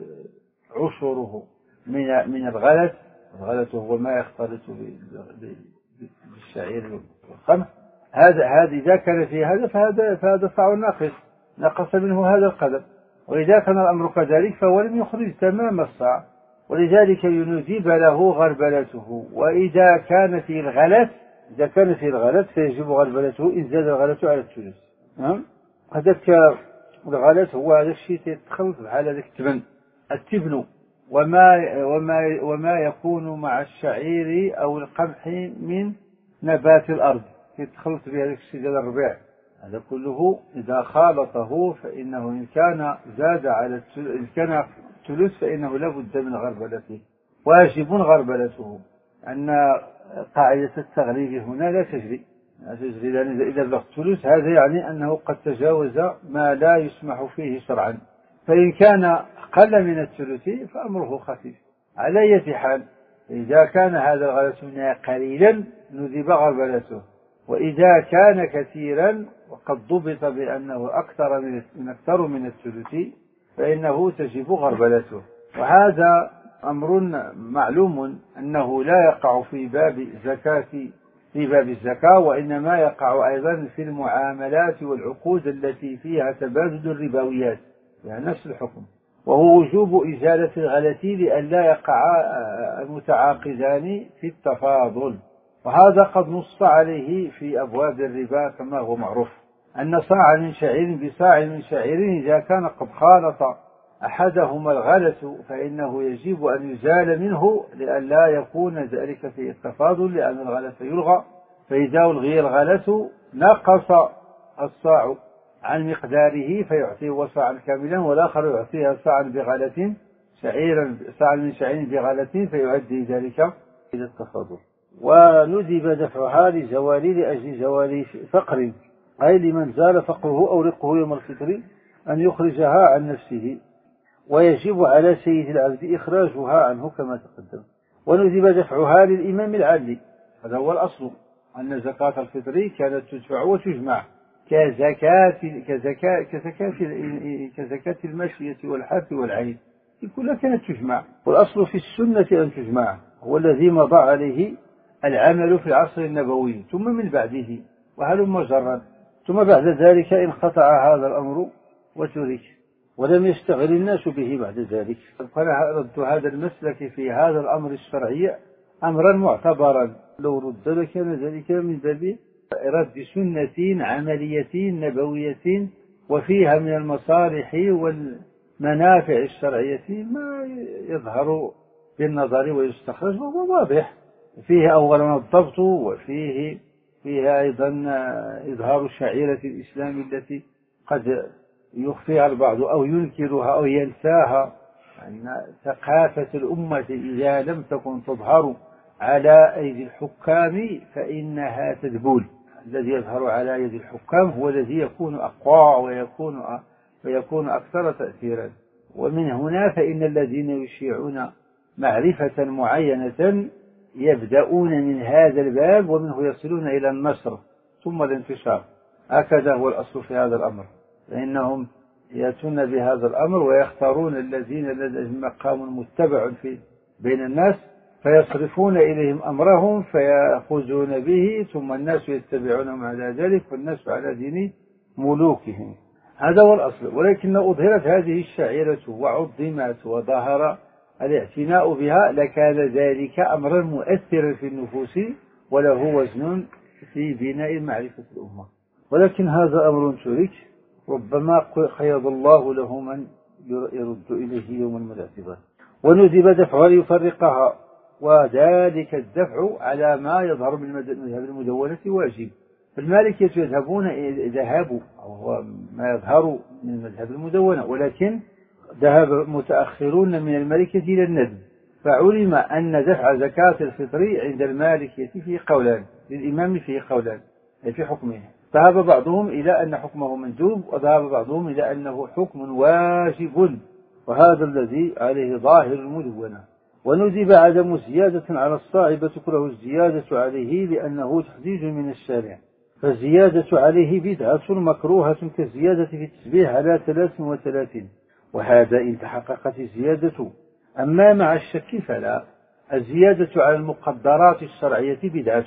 عشره من من الغلة، الغلة هو ما يختلط بالشعير والقمح، هذا هذا إذا كان في هذا فهذا فهذا الطعام ناقص، نقص منه هذا القدر. وإذا كان الأمر كذلك فهو لم يخرج تمام الصاع، ولذلك ينذب له غربلته. وإذا كان في الغلة إذا كان في الغلة فيجب غربلته إن زاد الغلة على الثلث. هذاك الغلة هو هذا الشيء يتخلط بحال هذاك التبن التبن وما وما وما يكون مع الشعير أو القمح من نبات الأرض يتخلط بهذاك الشيء ديال الربيع. هذا كله إذا خالطه فإنه إن كان زاد على الثلث إن كان ثلث فإنه لا بد من غربلته، واجب غربلته. أن قاعدة التغليب هنا لا تجري لا تجري لأن إذا بلغ الثلث هذا يعني أنه قد تجاوز ما لا يسمح فيه شرعا. فإن كان أقل من الثلث فأمره خفيف. على أي حال إذا كان هذا الغلة منها قليلا نذب غربلته، وإذا كان كثيرا وقد ضبط بأنه أكثر من أكثر من الثلث فإنه تجب غربلته. وهذا أمر معلوم أنه لا يقع في باب زكاة في باب الزكاة، وإنما يقع أيضا في المعاملات والعقود التي فيها تبادل الربويات، يعني نفس الحكم. وهو وجوب إزالة الغلة لئلا يقع المتعاقدان في التفاضل، وهذا قد نص عليه في أبواب الربا كما هو معروف، أن صاع من شعير بصاع من شعير إذا كان قد خالط أحدهما الغلة فإنه يجب أن يزال منه لئلا يكون ذلك في التفاضل، لأن الغلة يلغى، فإذا ألغي الغلة نقص الصاع عن مقداره فيعطيه صاعا كاملا، والآخر يعطيها صاعا بغلة شعيرا صاعا من شعير بغلة فيؤدي ذلك إلى التفاضل. وندب دفعها لزوال لأجل زوال فقر، أي لمن زال فقره أو رقه يوم الفطر أن يخرجها عن نفسه، ويجب على سيد العبد إخراجها عنه كما تقدم. وندب دفعها للإمام العادل، هذا هو الأصل، أن زكاة الفطر كانت تدفع وتجمع كزكاة كزكاة كزكاة كزكاة الماشية والحرث والعين، كلها كانت تجمع، والأصل في السنة أن تجمع، هو الذي مضى عليه العمل في العصر النبوي ثم من بعده وهلم جرا، ثم بعد ذلك انقطع هذا الأمر وترك ولم يشتغل الناس به بعد ذلك. فأنا رد هذا المسلك في هذا الأمر الشرعي أمرا معتبرا، لو رد لكان ذلك من باب رد سنة عملية نبوية وفيها من المصالح والمنافع الشرعية ما يظهر بالنظر ويستخرج وهو واضح، فيه أولا الضبط، وفيه فيها أيضا إظهار شعيرة الإسلام التي قد يخفيها البعض أو ينكرها أو ينساها، أن ثقافة الأمة إذا لم تكن تظهر على أيدي الحكام فإنها تذبل، الذي يظهر على يد الحكام هو الذي يكون أقوى ويكون ويكون أكثر تأثيرا. ومن هنا فإن الذين يشيعون معرفة معينة يبدأون من هذا الباب ومنه يصلون إلى النشر ثم الانتشار، هكذا هو الأصل في هذا الأمر، فإنهم يأتون بهذا الأمر ويختارون الذين لديهم مقام متبع في بين الناس فيصرفون إليهم أمرهم فيأخذون به، ثم الناس يتبعونهم على ذلك، والناس على دين ملوكهم، هذا هو الأصل. ولكن أظهرت هذه الشعيرة وعظمت وظهر الاعتناء بها لكان ذلك أمرا مؤثرا في النفوس وله وزن في بناء معرفة الأمة، ولكن هذا أمر ترك، ربما قيض الله له من يرد إليه يوم من الاعتبار. وندب دفعها ليفرقها، وذلك الدفع على ما يظهر من المذهب المدونة واجب، فالمالكية يذهبون ذهاب أو هو ما يظهر من المذهب المدونة، ولكن ذهب متأخرون من المالكية إلى الندب، فعلم أن دفع زكاة الفطر عند المالكية فيه قولان، للإمام فيه قولان في حكمه، ذهب بعضهم إلى أن حكمه مندوب وذهب بعضهم إلى أنه حكم واجب، وهذا الذي عليه ظاهر المدونة. وندب عدم الزيادة على الصاع تكره الزيادة عليه لأنه تحديد من الشارع، فالزيادة عليه بدعة مكروهة كالزيادة في التسبيح على ثلاث وثلاثين، وهذا إن تحققت الزيادة. أما مع الشك فلا، الزيادة على المقدرات الشرعية بدعة،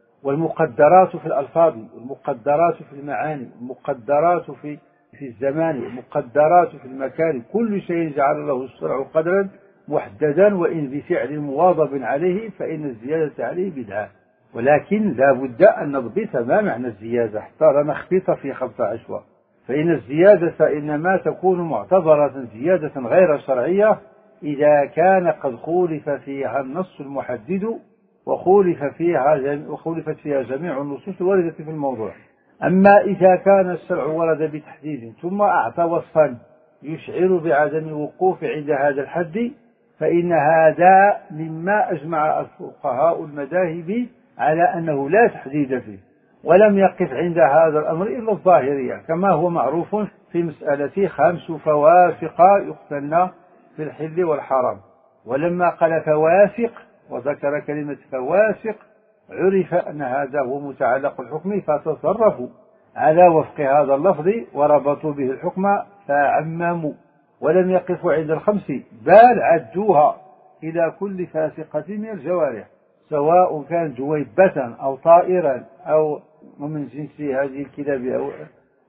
والمقدرات في الألفاظ والمقدرات في المعاني والمقدرات في في الزمان والمقدرات في المكان، كل شيء جعل له الشرع قدرا محددا وإن بفعل مواظب عليه فإن الزيادة عليه بدعة، ولكن لا بد أن نضبط ما معنى الزيادة حتى لا نخبط في خبط عشوة، فإن الزيادة إنما تكون معتبرة زيادة غير شرعية إذا كان قد خولف فيها النص المحدد وخولف فيها وخولفت فيها جميع النصوص الواردة في الموضوع. أما إذا كان الشرع ورد بتحديد ثم أعطى وصفا يشعر بعدم وقوف عند هذا الحد فإن هذا مما أجمع الفقهاء المذاهب على أنه لا تحديد فيه، ولم يقف عند هذا الأمر إلا الظاهرية، كما هو معروف في مسألة خمس فوافق يقتلن في الحل والحرام، ولما قال فوافق وذكر كلمة فوافق عرف أن هذا هو متعلق الحكم، فتصرفوا على وفق هذا اللفظ وربطوا به الحكم فعمموا، ولم يقفوا عند الخمس بل عدوها إلى كل فاسقة من الجوارح، سواء كان جويبة أو طائرا أو من جنس هذه الكلاب أو,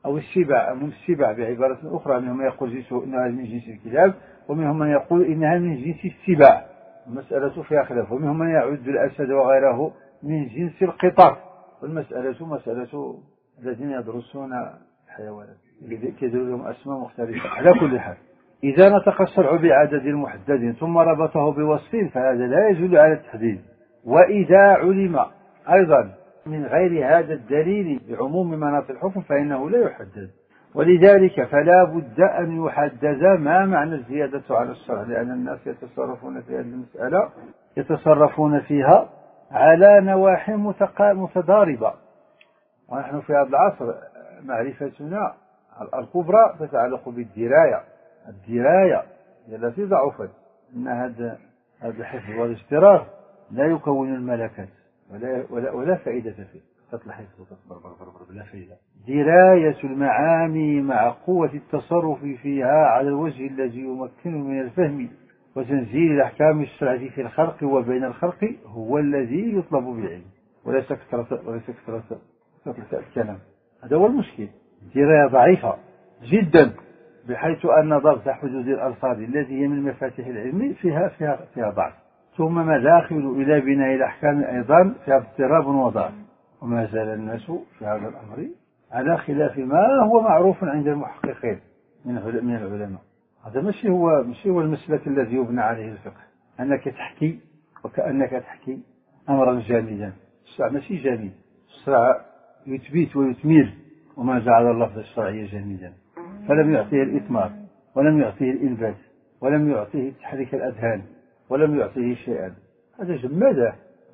أو السباع من السباع بعبارة أخرى، منهم من يقول إنها من جنس الكلاب، ومنهم من يقول إنها من جنس السباع، المسألة فيها خلاف، ومنهم من يعد الأسد وغيره من جنس القطار، والمسألة مسألة الذين يدرسون الحيوانات كيديروا لهم أسماء مختلفة. على كل حال، إذا نطق الشرع بعدد محدد ثم ربطه بوصف فهذا لا يدل على التحديد. وإذا علم أيضا من غير هذا الدليل بعموم مناط الحكم فإنه لا يحدد. ولذلك فلا بد أن يحدد ما معنى الزيادة على الشرع، لأن الناس يتصرفون في هذه المسألة يتصرفون فيها على نواحي متضاربة، ونحن في هذا العصر معرفتنا الكبرى تتعلق بالدراية. الدراية التي ضعفت أن هذا الحفظ والاشتراك لا يكون الملكات ولا, ولا, ولا فائدة فيه، تطلع بلا فائدة. دراية المعاني مع قوة التصرف فيها على الوجه الذي يمكن من الفهم وتنزيل الأحكام الشرعية في الخلق وبين الخلق هو الذي يطلب بالعلم، وليس كثرة وليس كثرة الكلام. هذا هو المشكل. دراية ضعيفة جدا، بحيث أن ضبط حدود الألفاظ التي هي من مفاتيح العلم فيها فيها فيها ضعف، ثم مداخل إلى بناء الأحكام أيضا فيها اضطراب وضعف. وما زال الناس في هذا الأمر على خلاف ما هو معروف عند المحققين من من العلماء. هذا ماشي هو ماشي هو المسلك الذي يبنى عليه الفقه، أنك تحكي وكأنك تحكي أمرا جامدا. الشرع ماشي جامد، الشرع يثبت ويثمر، وما جعل اللفظ الشرعي جامدا، فلم يعطيه الإثمار ولم يعطيه الإنبات ولم يعطيه تحريك الأذهان ولم يعطيه شيئا. هذا جمده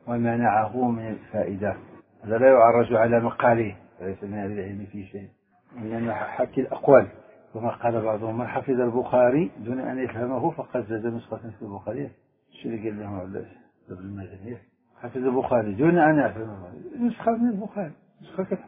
ومنعه من الفائدة. هذا لا يعرج على مقاله، ليس من أهل العلم في شيء، لأن حكي الأقوال. وما قال بعضهم من حفظ البخاري دون أن يفهمه فقد زاد نسخة في البخاري. الشيء اللي قال لهم عبد ابن المجانية حفظ البخاري دون أن يفهمه نسخة من البخاري، نسخة كتب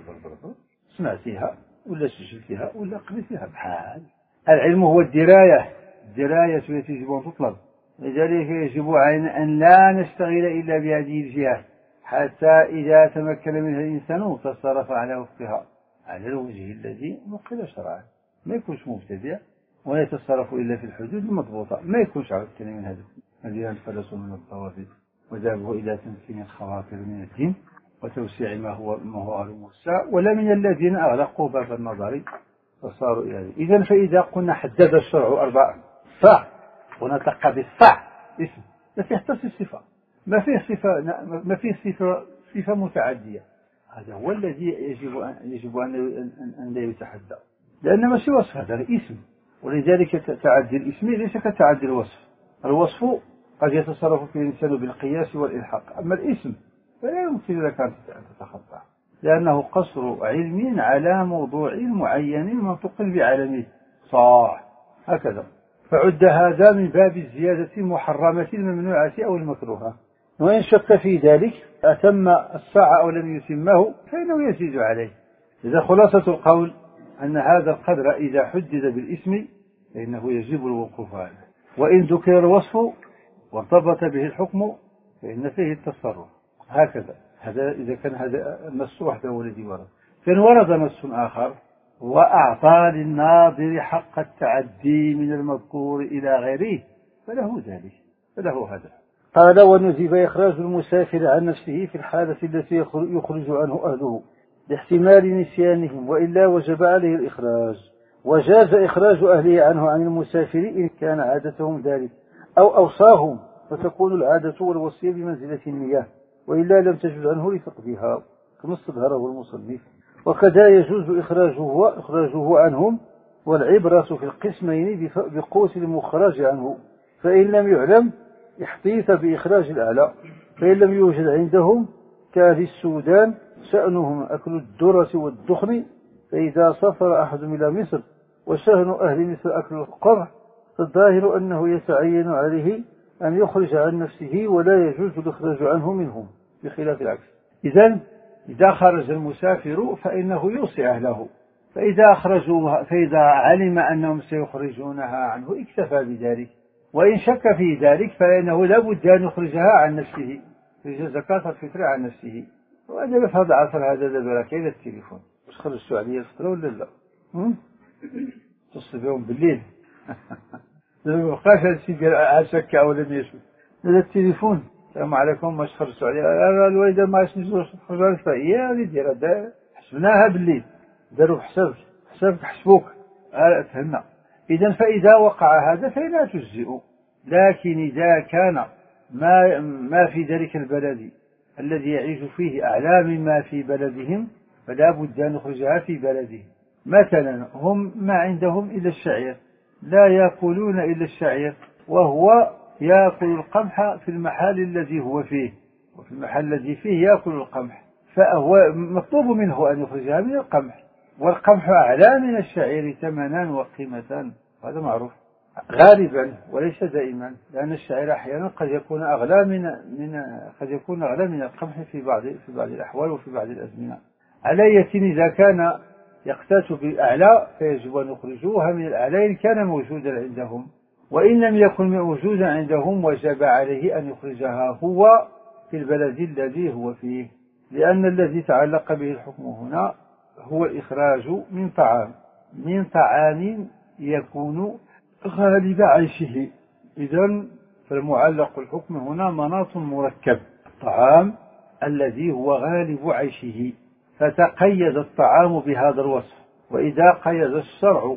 سمعتها ولا سجلتها ولا قريتها بحال. العلم هو الدراية، الدراية التي يجب أن تطلب. لذلك يجب علينا أن لا نشتغل إلا بهذه الجهات، حتى إذا تمكن منها الإنسان تصرف على وفقها على الوجه الذي نقل شرعا، ما يكونش مبتدع ولا يتصرف إلا في الحدود المضبوطة، ما يكونش عارف من هذا الذين انفلسوا من الضوابط وذهبوا إلى تمكين الخواطر من الدين وتوسيع ما هو ما هو موسع، ولا من الذين أغلقوا باب النظر وصاروا إلى ذلك. إذن فإذا قلنا حدد الشرع أربعة صح ونطق بالصح اسم ما فيه حتى صفة، ما فيه صفة ما فيه صفة صفة متعدية. هذا هو الذي يجب أن يجب أن أن لا يتحدى، لأن ما شيء وصف، هذا اسم. ولذلك تعدي الاسم ليس كتعدي الوصف. الوصف قد يتصرف فيه الإنسان بالقياس والإلحاق، أما الاسم فلا يمكن لك أن تتخطى، لأنه قصر علم على موضوع معين منطق بعالمه صح هكذا. فعد هذا من باب الزيادة المحرمة الممنوعة أو المكروهة، وإن شك في ذلك أتم الساعة أو لم يتمه فإنه يزيد عليه. إذا خلاصة القول أن هذا القدر إذا حدد بالاسم فإنه يجب الوقوف عليه، وإن ذكر الوصف وارتبط به الحكم فإن فيه التصرف هكذا. هذا إذا كان هذا النص وحده هو الذي ورد. كان ورد نص آخر وأعطى للناظر حق التعدي من المذكور إلى غيره فله ذلك، فله هذا. قال وندب إخراج المسافر عن نفسه في الحالة التي يخرج عنه أهله لاحتمال نسيانهم، وإلا وجب عليه الإخراج. وجاز إخراج أهله عنه عن المسافر إن كان عادتهم ذلك أو أوصاهم، فتكون العادة والوصية بمنزلة النية، وإلا لم تجوز عنه لفقدها كما استظهره المصنف. وكذا يجوز إخراجه, إخراجه عنهم، والعبرة في القسمين بقوة المخرج عنه. فإن لم يعلم احتيط بإخراج الأعلى، فإن لم يوجد عندهم كأهل السودان شأنهم أكل الذرة والدخن، فإذا سافر أحد إلى مصر وشأن أهل مصر أكل القمح فالظاهر أنه يتعين عليه أن يخرج عن نفسه ولا يجوز الإخراج عنه منهم بخلاف العكس. إذن إذا خرج المسافر فإنه يوصي أهله، فإذا أخرجوها فإذا علم أنهم سيخرجونها عنه اكتفى بذلك، وإن شك في ذلك فإنه لا بد أن يخرجها عن نفسه، يخرج زكاة الفطر عن نفسه. وأجل في هذا العصر هذا دبر كيد التليفون واش خرجتوا عليا الفطرة ولا لا؟ تصل بهم بالليل. ما بقاش هادشي ديال عشاكا ولا ميشو. هذا التليفون السلام عليكم واش خرجتوا عليا؟ الوالده ما عرفتش نخرجوا على الفطرة. يا وليدي راه حسبناها بالليل، داروا حساب حساب حسبوك فهمنا. إذا فإذا وقع هذا فلا تجزئ. لكن إذا كان ما ما في ذلك البلد الذي يعيش فيه أعلى مما في بلدهم فلا بد أن نخرجها في بلدهم. مثلا هم ما عندهم إلا الشعير، لا يأكلون إلا الشعير، وهو يأكل القمح في المحل الذي هو فيه، وفي المحل الذي فيه يأكل القمح، فهو مطلوب منه أن يخرجها من القمح، والقمح أعلى من الشعير ثمنا وقيمة، هذا معروف غالبا وليس دائما، لأن الشعير أحيانا قد يكون أغلى من من قد يكون أغلى من القمح في بعض في بعض الأحوال وفي بعض الأزمنة. على أية إذا كان يقتات بالأعلى فيجب أن يخرجوها من الأعلى إن كان موجودا عندهم، وإن لم يكن موجودا عندهم وجب عليه أن يخرجها هو في البلد الذي هو فيه، لأن الذي تعلق به الحكم هنا هو الإخراج من طعام من طعام يكون غالب عيشه. إذن فالمعلق الحكم هنا مناط مركب، الطعام الذي هو غالب عيشه، فتقيد الطعام بهذا الوصف. وإذا قيد الشرع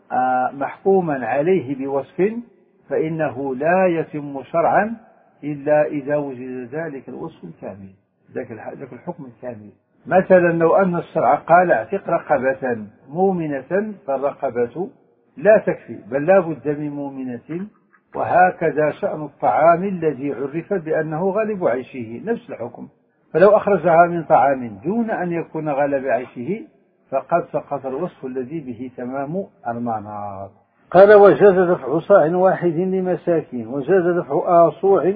محكوما عليه بوصف فإنه لا يتم شرعا إلا إذا وجد ذلك الوصف الكامل، ذاك الحكم الكامل. مثلا لو أن الشرع قال اعتق رقبة مؤمنة فالرقبة لا تكفي بل لا بد من مؤمنة، وهكذا شأن الطعام الذي عرف بأنه غالب عيشه نفس الحكم. فلو أخرجها من طعام دون أن يكون غالب عيشه فقد سقط الوصف الذي به تمام المناط. قال وجاز دفع صاع واحد لمساكين، وجاز دفع آصوع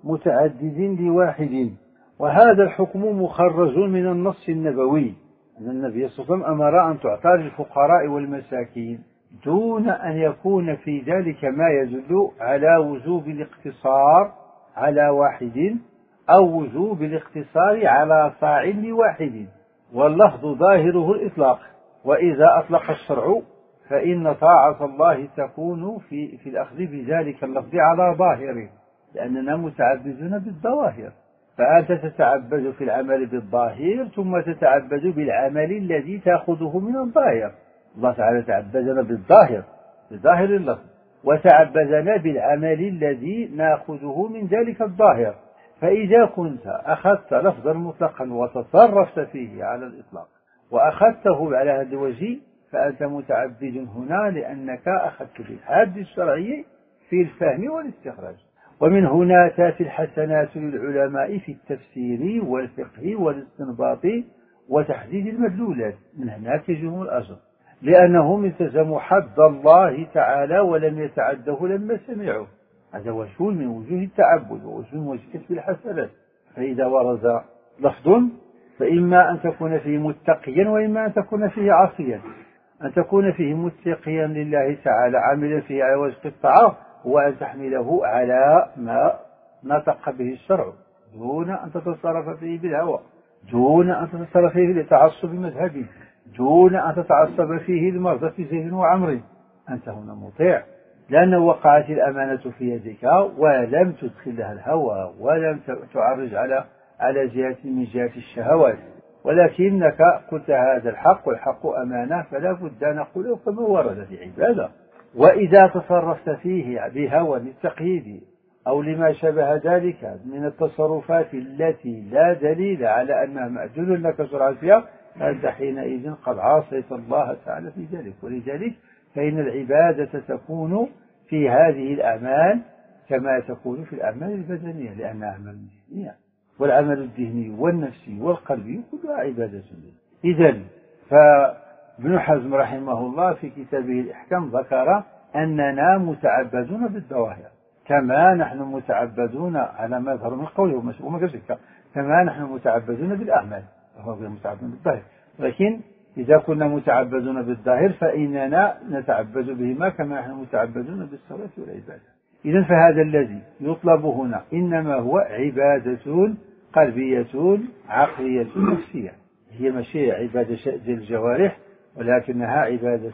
متعدد لواحد، وهذا الحكم مخرج من النص النبوي أن النبي صلى الله عليه وسلم أمر أن تعطى للفقراء والمساكين دون أن يكون في ذلك ما يدل على وجوب الاقتصار على واحد أو وجوب الاقتصار على صاع لواحد، واللفظ ظاهره الإطلاق، وإذا أطلق الشرع فإن طاعة الله تكون في, في الأخذ بذلك اللفظ على ظاهره، لأننا متعبدون بالظواهر، فأنت تتعبد في العمل بالظاهر ثم تتعبد بالعمل الذي تأخذه من الظاهر. الله تعالى تعبدنا بالظاهر بظاهر اللفظ، وتعبدنا بالعمل الذي نأخذه من ذلك الظاهر. فإذا كنت أخذت لفظا مطلقا وتصرفت فيه على الإطلاق وأخذته على هذا الوجه فأنت متعبد هنا، لأنك أخذت بالحد الشرعي في الفهم والاستخراج. ومن هنا تأتي الحسنات للعلماء في التفسير والفقه والاستنباط وتحديد المدلولات، من هنا تجيهم الأجر، لأنهم التزموا حد الله تعالى ولم يتعده لما سمعوا. هذا وجه من وجوه التعبد ووجه من وجه كسب الحسنات. فإذا ورد لفظ فإما أن تكون فيه متقيا وإما أن تكون فيه عاصيا. أن تكون فيه متقيا لله تعالى عاملا فيه على وجه الطاعة وأن تحمله على ما نطق به الشرع دون أن تتصرف فيه بالهوى، دون أن تتصرف فيه لتعصب مذهبي، دون أن تتعصب فيه لمرضى زيد وعمر. أنت هنا مطيع لأنه وقعت الأمانة في يدك ولم تدخلها الهوى ولم تعرج على على جهة من جهة الشهوات، ولكنك قلت هذا الحق والحق أمانة فلا بد أن نقوله كما ورد في عبادة. وإذا تصرفت فيه بهوى للتقييد أو لما شبه ذلك من التصرفات التي لا دليل على أنها مأذون لك شرعا فيها فأنت حينئذ قد عاصيت الله تعالى في ذلك. ولذلك فإن العبادة تكون في هذه الأعمال كما تكون في الأعمال البدنية، لأنها أعمال ذهنية، والعمل الذهني والنفسي والقلبي كلها عبادة. إذن فابن حزم رحمه الله في كتابه الإحكام ذكر أننا متعبدون بالظواهر كما نحن متعبدون على ما يظهر من قوله وما كذلك، كما نحن متعبدون بالأعمال وهو متعبدون بالظاهر. لكن إذا كنا متعبدون بالظاهر فإننا نتعبد بهما كما نحن متعبدون بالصلاة والعبادة. إذن فهذا الذي يطلب هنا إنما هو عبادة قلبية عقلية نفسية، هي ماشي عبادة ديال الجوارح، ولكنها عبادة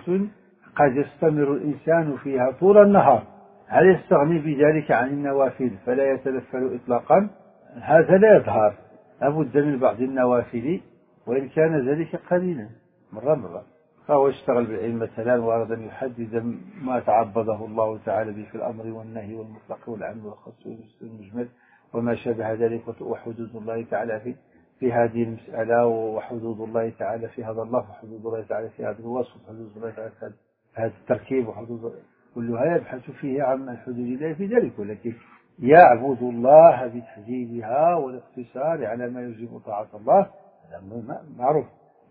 قد يستمر الإنسان فيها طول النهار. هل يستغني بذلك عن النوافل فلا يتنفل إطلاقا؟ هذا لا يظهر، لابد من بعض النوافل وإن كان ذلك قليلا مرة مرة. فهو يشتغل بالعلم مثلا، وأراد أن يحدد ما تعبده الله تعالى به في الأمر والنهي والمطلق والعام والخاص والمجمل وما شابه ذلك، وحدود الله تعالى في في هذه المسألة، وحدود الله تعالى في هذا اللفظ، وحدود الله تعالى في هذا الوصف، وحدود الله تعالى في هذا التركيب، وحدود كلها يبحث فيها عن حدود الله في ذلك، ولكن يعبد الله بتحديدها والاقتصار على ما يجب طاعة الله، هذا معروف.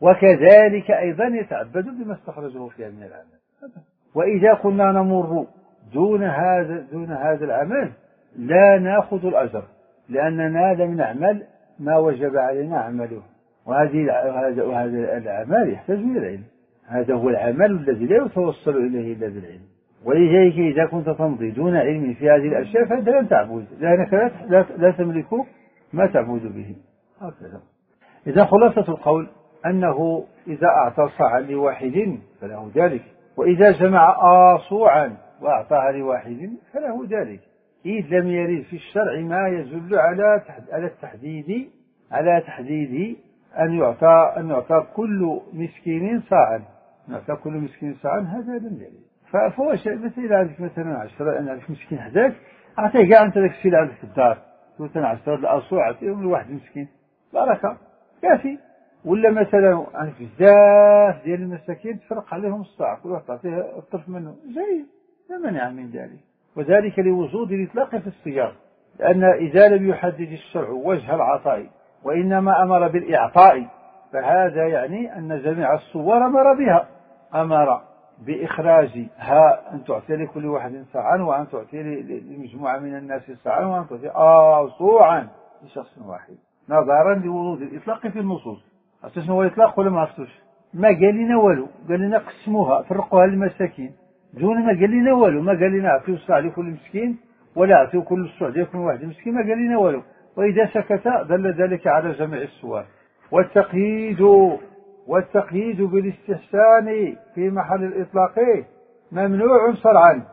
وكذلك أيضا يتعبد بما استخرجه فيها من العمل. وإذا كنا نمر دون هذا دون هذا العمل لا نأخذ الأجر، لأننا لم نعمل ما وجب علينا عمله، وهذه وهذا العمل يحتاج إلى العلم. هذا هو العمل الذي لا يتوصل إليه إلا بالعلم. ولذلك إذا كنت تمضي دون علم في هذه الأشياء فأنت لن تعبد، لأنك لا, لا تملك ما تعبد به. هكذا. إذا خلاصة القول أنه إذا أعطى صاعا لواحد فله ذلك، وإذا جمع آصوعا وأعطاها لواحد فله ذلك، إذ لم يرد في الشرع ما يدل على على التحديد على تحديد أن يعطى أن يعطى كل مسكين صاعا، يعطى كل مسكين صاعا، هذا لم يرد. فهو شيء مثل عندك مثلا عشرة، أنا عندك مسكين حداك أعطيه كاع أنت ذاك الشيء اللي عندك في الدار، قلت أنا عشرة الأصوع أعطيهم لواحد مسكين بركة كافي. ولا مثلا عندك بزاف ديال المساكين تفرق عليهم الصاع، كل واحد تعطيه الطرف منه، جيد، لا مانع من ذلك. وذلك لوجود الإطلاق في الصيغ، لأن إذا لم يحدد الشرع وجه العطاء وإنما أمر بالإعطاء، فهذا يعني أن جميع الصور أمر بها، أمر بإخراجها، أن تعطي لكل واحد صاعا، وأن تعطي لمجموعة من الناس صاعا، وأن تعطي آصوعا لشخص واحد، نظرا لوجود الإطلاق في النصوص. عرفتوا شنو هو الإطلاق ولا ما عرفتوش؟ ما قال لنا والو، قال لنا قسموها فرقوها للمساكين، دون ما قال لنا والو، ما قال لنا اعطيو الصاع لكل مسكين ولا اعطيو كل الصاع لكل واحد مسكين، ما قال لنا والو. وإذا سكت دل ذلك على جميع الصور. والتقييد والتقييد بالاستحسان في محل الإطلاق ممنوع شرعا،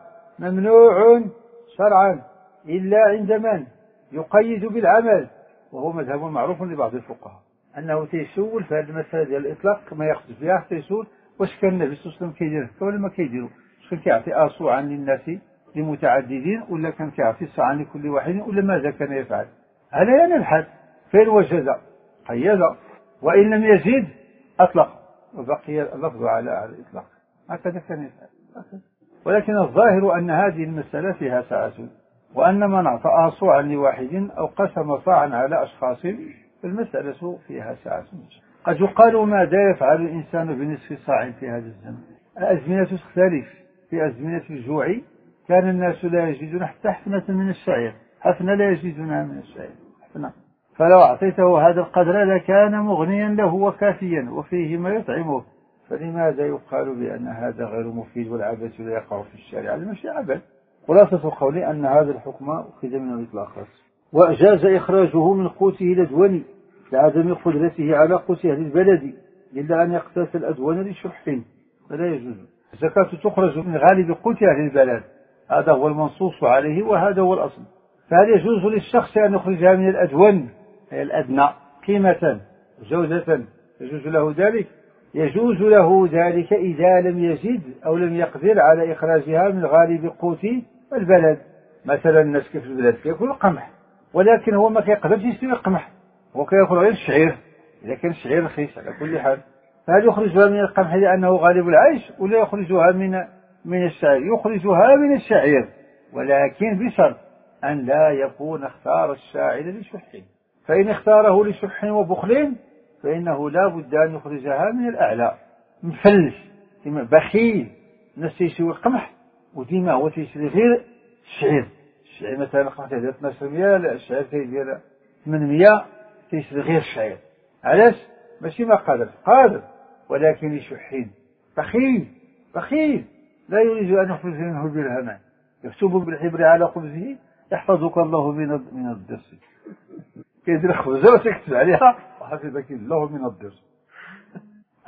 ممنوع شرعا إلا عند من يقيد بالعمل، وهو مذهب معروف لبعض الفقهاء أنه تيسول في هذه المسألة ديال الإطلاق ما يقصد بها، تيسول واش كان النبي صلى الله عليه وسلم كيدير ولا ما كيديروا، واش كان كيعطي آصوعا للناس لمتعددين ولا كان كيعطي صاعا لكل واحد ولا ماذا كان يفعل. هذا نبحث فين وجد قيد، وإن لم يزيد أطلق وبقي اللفظ على على الإطلاق، هكذا كان يفعل. ولكن الظاهر أن هذه المسألة فيها سعة، وأن من أعطى آصوعا لواحد أو قسم صاعا على أشخاص المسألة فيها سعة. قد يقال ماذا يفعل الإنسان بنصف صاع في هذا الزمن؟ الأزمنة تختلف. في أزمنة الجوع كان الناس لا يجدون حتى حفنة من الشعير، حفنة لا يجدونها من الشعير حفنة، فلو أعطيته هذا القدر لكان مغنيا له وكافيا وفيه ما يطعمه، فلماذا يقال بأن هذا غير مفيد والعبث لا يقع في الشارع؟ هذا مش عبث. خلاصة قولي أن هذا الحكم أخذ من الإطلاق، وأجاز إخراجه من قوته الأدوني لعدم قدرته على قوت أهل البلد، إلا أن يقتات الأدوان لشح فلا يجوز. الزكاة تخرج من غالب قوت أهل البلد، هذا هو المنصوص عليه وهذا هو الأصل. فهل يجوز للشخص أن يخرجها من الأدوان هي الأدنى قيمة جودة؟ يجوز له ذلك؟ يجوز له ذلك إذا لم يجد أو لم يقدر على إخراجها من غالب قوت البلد. مثلا الناس كيف البلد كيأكل القمح، ولكن هو ما كيقدرش يشتري القمح، هو كيأكل غير الشعير، إذا كان الشعير رخيص على كل حال. فهل يخرجها من القمح لأنه غالب العيش ولا يخرجها من من الشعير؟ يخرجها من الشعير، ولكن بشرط أن لا يكون اختار الشاعر لشح، فإن اختاره لشح وبخل فإنه لا بد أن يخرجها من الأعلى. مفلس بخيل الناس يشوي القمح وديما هو تيشري غير الشعير. الشعير مثلا القمح تيدير اثنا عشر مية، لا الشعير تيدير ثمانمية، تيشري غير الشعير. علاش؟ ماشي ما قادر، قادر ولكن يشحين، بخيل بخيل لا يريد أن يخرج منه درهما، يكتب بالحبر على خبزه يحفظك الله من من الدرس. كيدير خبزة وتكتب عليها وحفظك الله من الدرس.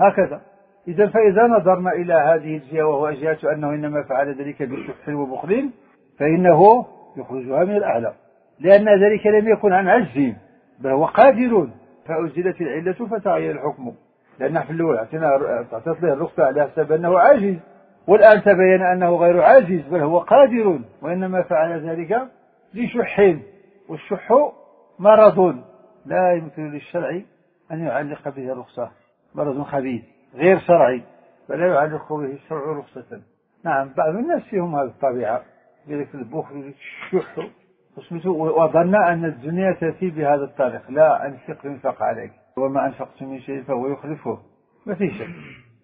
هكذا. إذا فإذا نظرنا إلى هذه الجهة وهو جهة أنه إنما فعل ذلك بشح وبخل فإنه يخرجها من الأعلى، لأن ذلك لم يكن عن عجز بل هو قادر، فأزلت العلة فتغير الحكم، لأن في الأول اعطت له الرخصة على حسب أنه عاجز، والآن تبين أنه غير عاجز بل هو قادر، وإنما فعل ذلك لشح، والشح مرض لا يمكن للشرع أن يعلق به الرخصة، مرض خبيث غير شرعي فلا يعلق به الشرع رخصة. نعم بعض الناس فيهم هذه الطبيعة، يلك البخل يلك الشح وظن أن الدنيا تأتي بهذا الطريق، لا أنفق ينفق عليك وما أنفقت من شيء فهو يخلفه، ما في شيء.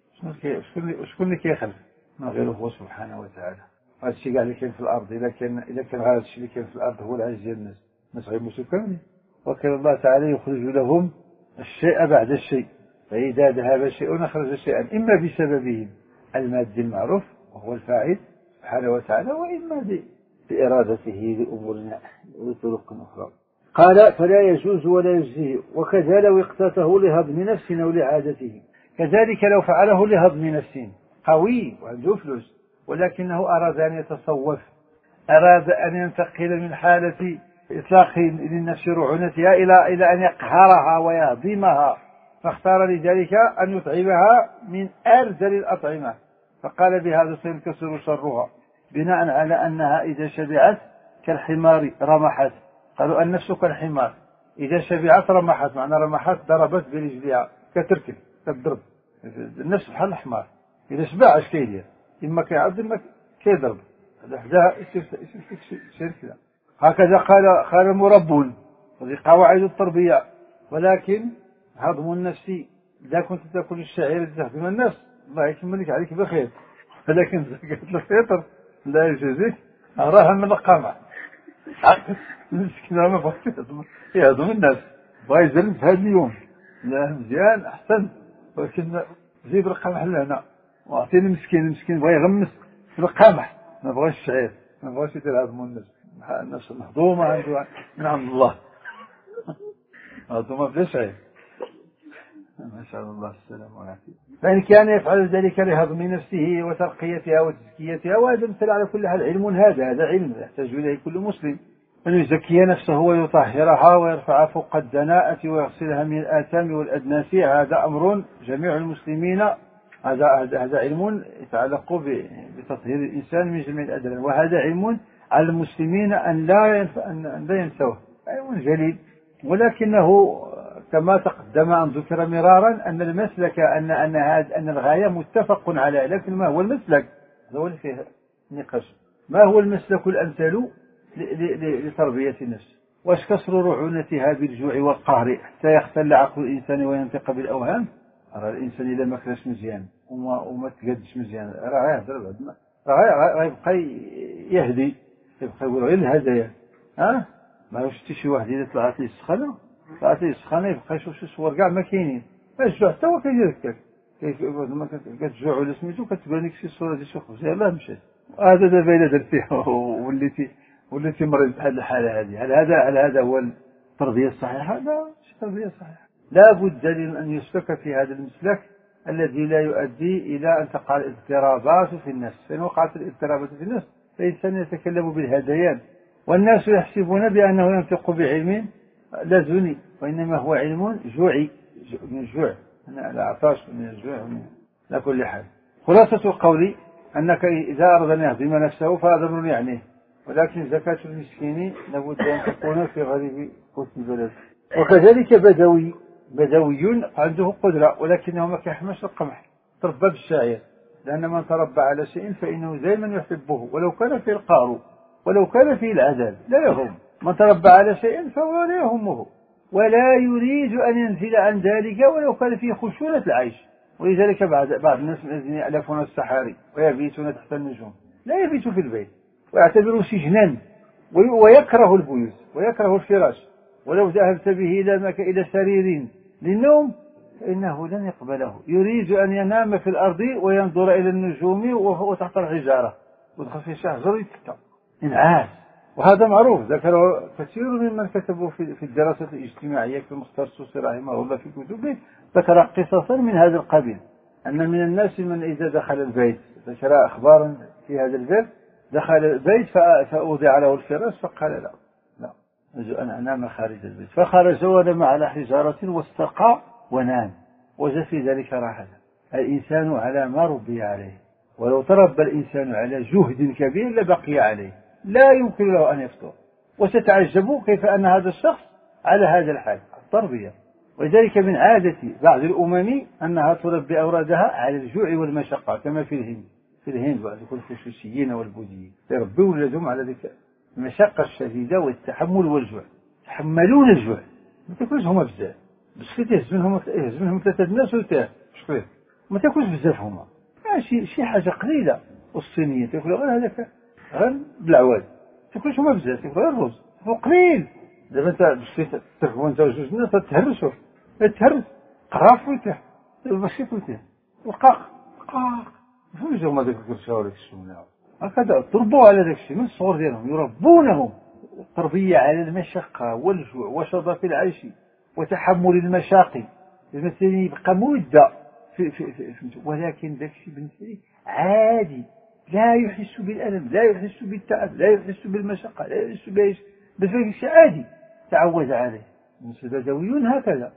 شكون اللي كيخلف؟ ما غيره هو سبحانه وتعالى. هذا الشيء قاعد كاين في الأرض، إذا كان إذا كان هذا الشيء اللي كاين في الأرض هو العجز ديال الناس، الناس غيموتوا كاملين، وكان الله تعالى يخرج لهم الشيء بعد الشيء، فإذا ذهب شيء أخرج شيئا إما بسببه المادي المعروف وهو الفاعل سبحانه وتعالى، وإما بإرادته لأمورنا وطرق أخرى. قال فلا يجوز ولا يجزيه، وكذا لو اقتاته لهضم نفس أو لعادته، كذلك لو فعله لهضم نفس قوي وعنده فلوس ولكنه أراد أن يتصوف، أراد أن ينتقل من حالة إطلاق للنفس رعونتها إلى إلى أن يقهرها ويهضمها، فاختار لذلك أن يطعمها من أرذل الأطعمة، فقال بهذا سينكسر شرها، بناء على أنها إذا شبعت كالحمار رمحت. قالوا النفس كالحمار، إذا شبعت رمحت، معنى رمحت ضربت برجلها كتركب كتضرب، النفس بحال الحمار، إذا شبع اش كيدير؟ إما كيعض إما كيضرب، هذا حداها يصير كذا. هكذا قال قال المربون، هذه قواعد التربية. ولكن هضم النفس، إذا كنت تأكل الشعير تهضم النفس الله يكملك عليك بخير، ولكن زكاة الفطر لا يجوزك، أراها من القمع. المسكين ما بغاش يهضم النفس، بغا يزلم في هذا اليوم، لا مزيان أحسن، ولكن زيد القمح لهنا وأعطيني المسكين، المسكين بغا يغمس في القمح، ما بغاش الشعير، ما بغاش يدير هضم النفس، النفس مهضومة عنده من عند الله، مهضومة بلا شعير. ما شاء الله السلام عليكم. فإن كان يفعل ذلك لهضم نفسه وترقيتها وتزكيتها، وهذا مثل على كل حال علم، هذا هذا علم يحتاج إليه كل مسلم، أن يزكي نفسه ويطهرها ويرفع فوق الدناءة ويغسلها من الآثام والأدناس، هذا أمر جميع المسلمين، هذا هذا علم يتعلق بتطهير الإنسان من جميع الأدنان، وهذا علم على المسلمين أن لا أن لا ينسوه، علم جليل. ولكنه كما تقدم أن ذكر مرارا أن المسلك أن أن هذا أن الغاية متفق على، لكن ما هو المسلك؟ هذا هو اللي فيه نقاش، ما هو المسلك الأمثل لتربية النفس؟ واش كسر رعونتها بالجوع والقهر حتى يختل عقل الإنسان وينطق بالأوهام؟ راه الإنسان إذا ما كلاش مزيان وما وما تقدش مزيان راه يهدر بعد ما راه غيبقى يهدي، يبقى يقول غير الهدايا، ها ما شفتي شي واحد إذا طلعت ليه السخانة طلعت ليه السخانة يبقى يشوف شي صور كاع ما كاينين، الجوع حتى هو كيدير هكاك، لما كتجوع ولا سميتو كتبان لك شي صورة ديال شي خبز يلاه مشات، هذا دابا إلا درتيه وليتي وليتي مريض بهذه الحالة هذه، هل هذا هل هذا هو التربية الصحيحة؟ لا مش التربية الصحيحة. لا بد أن يسلك في هذا المسلك الذي لا يؤدي إلى أن تقع الاضطرابات في النفس، فإن وقعت الاضطرابات في النفس فالإنسان يتكلم بالهذيان، والناس يحسبون بأنه ينطق بعلم لدني، وإنما هو علم جوعي، من الجوع، من العطش ومن الجوع ومن على كل حال. خلاصة قولي أنك إذا أراد أن يهضم نفسه فهذا أمر يعنيه، ولكن زكاة المسكين لابد أن تكون في غالب قوت البلد. وكذلك بدوي بدوي عنده قدرة ولكنه ما كيحمش القمح، تربى بالشعير، لأن من تربى على شيء فإنه دائما يحبه ولو كان فيه القار ولو كان فيه العذاب لا يهم، من تربى على شيء فهو لا يهمه ولا يريد أن ينزل عن ذلك ولو كان فيه خشونة العيش. ولذلك بعض بعض الناس الذين يألفون الصحاري ويبيتون تحت النجوم لا يبيت في البيت ويعتبره سجنا ويكره البيوت ويكره الفراش، ولو ذهبت به إلى مكان إلى سرير للنوم فإنه لن يقبله، يريد أن ينام في الأرض وينظر إلى النجوم وهو تحت الحجارة ودخل في شهر يتكى انعاس وهذا معروف، ذكره كثير ممن كتبوا في في الدراسات الاجتماعية كمختار السوسي رحمه الله في كتبه، ذكر قصصا من هذا القبيل، أن من الناس من إذا دخل البيت ذكر أخبارا في هذا البيت، دخل البيت فأوضع له الفراش فقال لا لا أنا أنام خارج البيت، فخرج ونام على حجارة واستقى ونام، وجد في ذلك راحة. الإنسان على ما ربي عليه، ولو تربى الإنسان على جهد كبير لبقي عليه، لا يمكن له أن يفطر. وستعجبوا كيف أن هذا الشخص على هذا الحال التربية. ولذلك من عادة بعض الأمم أنها تربي أولادها على الجوع والمشقة، كما في الهند في الهند بعض الكونفوشيين والبوذيين يربوا أولادهم على ذلك المشقة الشديدة والتحمل والجوع، يتحملون الجوع، ما تاكلش هما بزاف، بس تهز منهم يهز منهم ثلاثة الناس وتاه شكرا، ما تاكلش بزاف هما، شي شي حاجة قليلة. والصينيين تاكلوا غير هذاك غير بالعواد، تاكلش هما بزاف، تاكل غير الرز وقليل. دابا انت باش تاكلوا انت وجوج الناس تتهرسوا تهرس قراف ويتاه ماشي ويتاه القاق قاق فهمت هما ذاك الكرشة ولا الشمنة هكذا تربوا على ذاك الشيء من الصغر ديالهم، يربونهم التربية على المشقة والجوع وشظف العيش وتحمل المشاق. مثلا يبقى مدة في في في في ولكن ذاك الشيء بالنسبة لي عادي، لا يحس بالألم، لا يحس بالتعب، لا يحس بالمشقة، لا يحس بأي شيء، بس ذاك الشيء عادي تعود عليه. البدويون هكذا،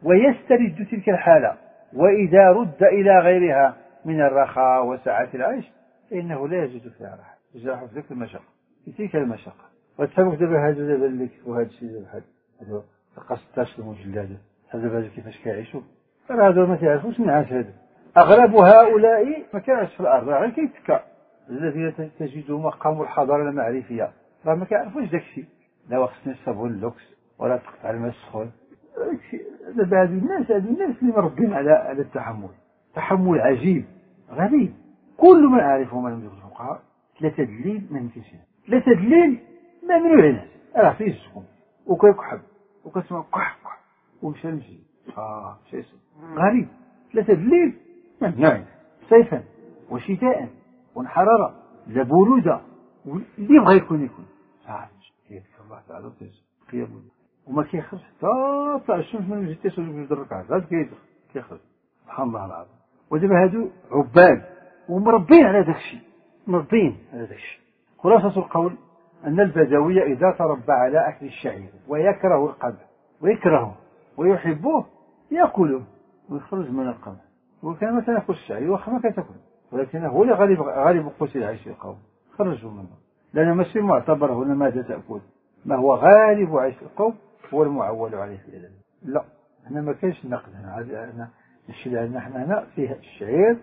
ويسترد تلك الحالة، وإذا رد إلى غيرها من الرخاء وسعة العيش فإنه لا يجد فيها راحة، يجرح في ذلك المشقة في تلك المشقة. وتفهموا دابا هذا دابا اللي كيفوا هذا الشيء دابا هذا تلقى ستاش المجلدات هذا دابا كيفاش كيعيشوا، راه هذول ما تعرفوش من عاش هذا. أغلب هؤلاء ما كيعيش في الأرض، غير كيتكا. الذين تجدهم قاموا الحضارة المعرفية راه ما كيعرفوش داك الشيء، لا خصني الصابون اللوكس ولا تقطع الماء السخون. دابا هذه الناس هذه الناس اللي مربين على على التحمل، تحمل عجيب غريب. كل من أعرفه من الفقهاء ثلاثة الليل ما يمكنش، ثلاثة الليل ما ممنوع الناس، راه فيه السكون وكيكحب وكتسمع كح كح ومشى المسجد اه شيء غريب. ثلاثة الليل ممنوع صيفا وشتاء والحرارة لا برودة اللي بغى يكون يكون صافي كيف الله تعالى قيام وما كيخرج حتى طلع الشمس من المسجد تسوي جوج الركعات هذا كيخرج سبحان الله العظيم. ودابا هادو عباد ومربين على داك الشيء، مربين على داك الشيء. خلاصة القول أن البدوي إذا تربى على أكل الشعير ويكره القمح ويكرهه ويحبه يأكله ويخرج من القمح، وكان ما تاكل الشعير واخا ما كتاكل، ولكن هو اللي غالب غالب قوت العيش القوم خرجوا منه، لأنه ماشي معتبر هنا ماذا تأكل، ما هو غالب عيش القوم هو المعول عليه في الأدب. لا هنا ما كاينش النقد، هنا الشيء اللي عندنا حنا هنا فيه الشعير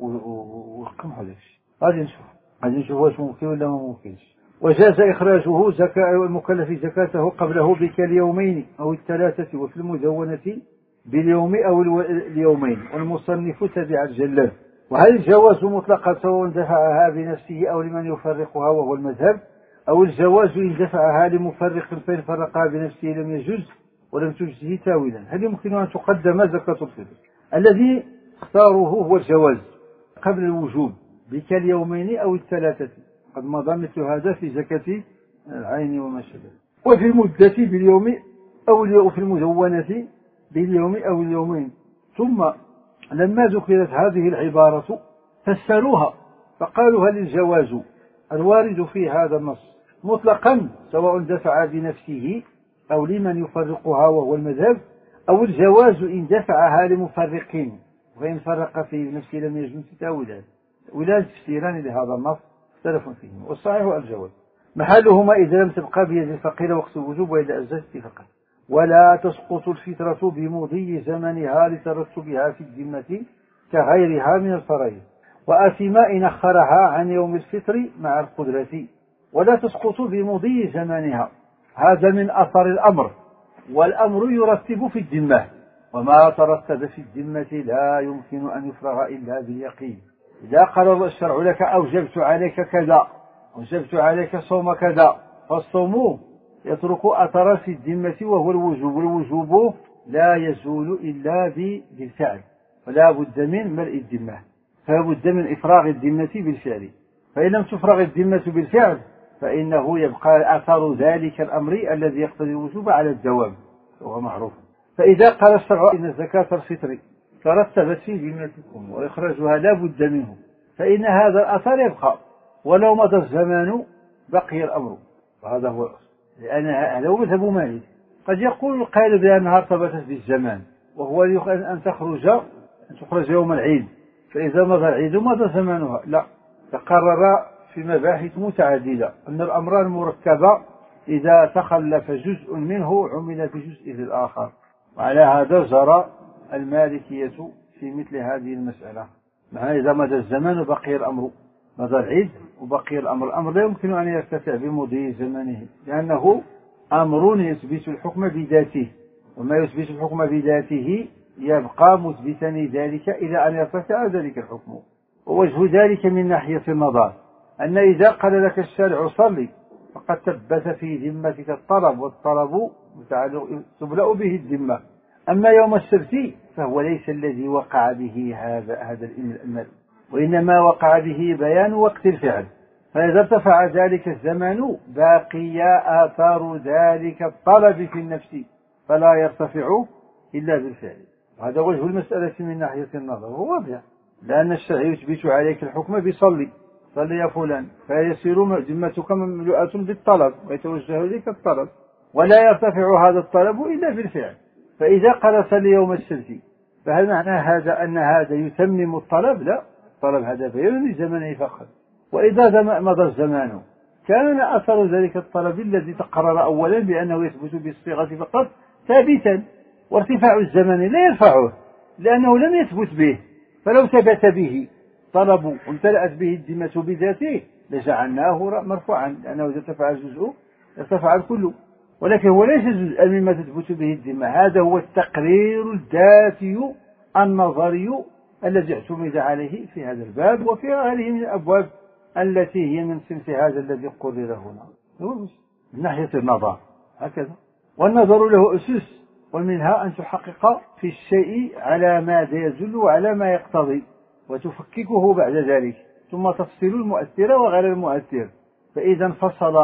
والقمح وداك الشيء. غادي نشوف غادي نشوف واش ممكن ولا ما ممكنش. وجاز إخراجه زكاة المكلف زكاته قبله بكاليومين أو الثلاثة، وفي المدونة باليوم أو اليومين، والمصنف تبع الجلال. وهل الجواز مطلقا سواء دفعها بنفسه أو لمن يفرقها وهو المذهب، أو الجواز إن دفعها لمفرق فإن فرقها بنفسه لم يجوز ولم تجزه تاويلا. هل يمكن أن تقدم زكاة الفطر؟ الذي اختاروه هو الجواز قبل الوجوب بكاليومين أو الثلاثة، قد مضى مثل هذا في زكاة العين وما شابه. وفي المدة باليوم أو في المدونة باليوم أو اليومين. ثم لما ذكرت هذه العبارة فسروها فقالوا هل الجواز الوارد في هذا النص مطلقا سواء دفع بنفسه أو لمن يفرقها وهو المذهب، أو الجواز إن دفعها لمفرقين وإن فرق في نفسه لم يجوز تاويلان. ولا تفسيران لهذا النص اختلف فيه، والصحيح الجواز محلهما إذا لم تبقى بيد الفقير وقت الوجوب وإذا أجزت اتفاقا. ولا تسقط الفطرة بمضي زمنها لترتبها في الذمة كغيرها من الفرائض، وأثم إن أخرها عن يوم الفطر مع القدرة. ولا تسقط بمضي زمنها، هذا من أثر الأمر، والأمر يرتب في الذمة، وما ترتب في الذمة لا يمكن أن يفرغ إلا باليقين. إذا قال الشرع لك أوجبت عليك كذا، أوجبت عليك صوم كذا، فالصوم يترك أثر في الذمة وهو الوجوب، والوجوب لا يزول إلا بالفعل، فلا بد من ملء الذمة، فلا بد من إفراغ الذمة بالفعل. فإن لم تفرغ الذمة بالفعل فإنه يبقى أثر ذلك الأمر الذي يقتضي الوجوب على الدوام، وهو معروف. فإذا قال الشرع إن زكاة الفطر ترتبت في ذمتكم وإخراجها لا بد منه، فإن هذا الأثر يبقى ولو مضى الزمان بقي الأمر، وهذا هو الأصل. لأن هذا هو مذهب مالك. قد يقول القائل بأنها ارتبطت بالزمان، وهو أن تخرج أن تخرج يوم العيد، فإذا مضى العيد مضى زمانها. لا، تقرر في مباحث متعددة أن الأمر المركبة إذا تخلف جزء منه عمل في جزء الآخر، وعلى هذا جرى المالكية في مثل هذه المسألة. معنى إذا مضى الزمان بقي الأمر، مضى العيد وبقي الأمر. الأمر لا يمكن أن يرتفع بمضي زمنه، لأنه أمر يثبت الحكم بذاته، وما يثبت الحكم بذاته يبقى مثبتا لذلك إلى أن يرتفع ذلك الحكم. ووجه ذلك من ناحية النظر أن إذا قال لك الشارع صلي فقد ثبت في ذمتك الطلب، والطلب تبلأ به الذمة. أما يوم السبت فهو ليس الذي وقع به هذا هذا الأمر، وإنما وقع به بيان وقت الفعل. فإذا ارتفع ذلك الزمان باقي آثار ذلك الطلب في النفس فلا يرتفع إلا بالفعل. هذا وجه المسألة من ناحية النظر، هو واضح، لأن الشرع يثبت عليك الحكم بصلي، صلي يا فلان، فيصير ذمتك مملوءة بالطلب ويتوجه إليك الطلب، ولا يرتفع هذا الطلب إلا بالفعل. فإذا قال صلي يوم السبت فهل معنى هذا أن هذا يتمم الطلب؟ لا، الطلب هذا بيان لزمنه فقط. وإذا مضى الزمان كان أثر ذلك الطلب الذي تقرر أولا بأنه يثبت بالصيغة فقط ثابتا، وارتفاع الزمن لا يرفعه لأنه لم يثبت به. فلو ثبت به طلب وامتلأت به الذمة بذاته لجعلناه مرفوعا، لأنه إذا ارتفع الجزء ارتفع الكل. ولكن هو ليس جزءا مما تثبت به الذمة، هذا هو التقرير الذاتي النظري الذي اعتمد عليه في هذا الباب وفي غيره من الأبواب التي هي من صنف هذا الذي قرر هنا من ناحية النظر هكذا. والنظر له أسس، ومنها أن تحقق في الشيء على ماذا يدل وعلى ما يقتضي وتفككه بعد ذلك، ثم تفصل المؤثر وغير المؤثر. فإذا انفصل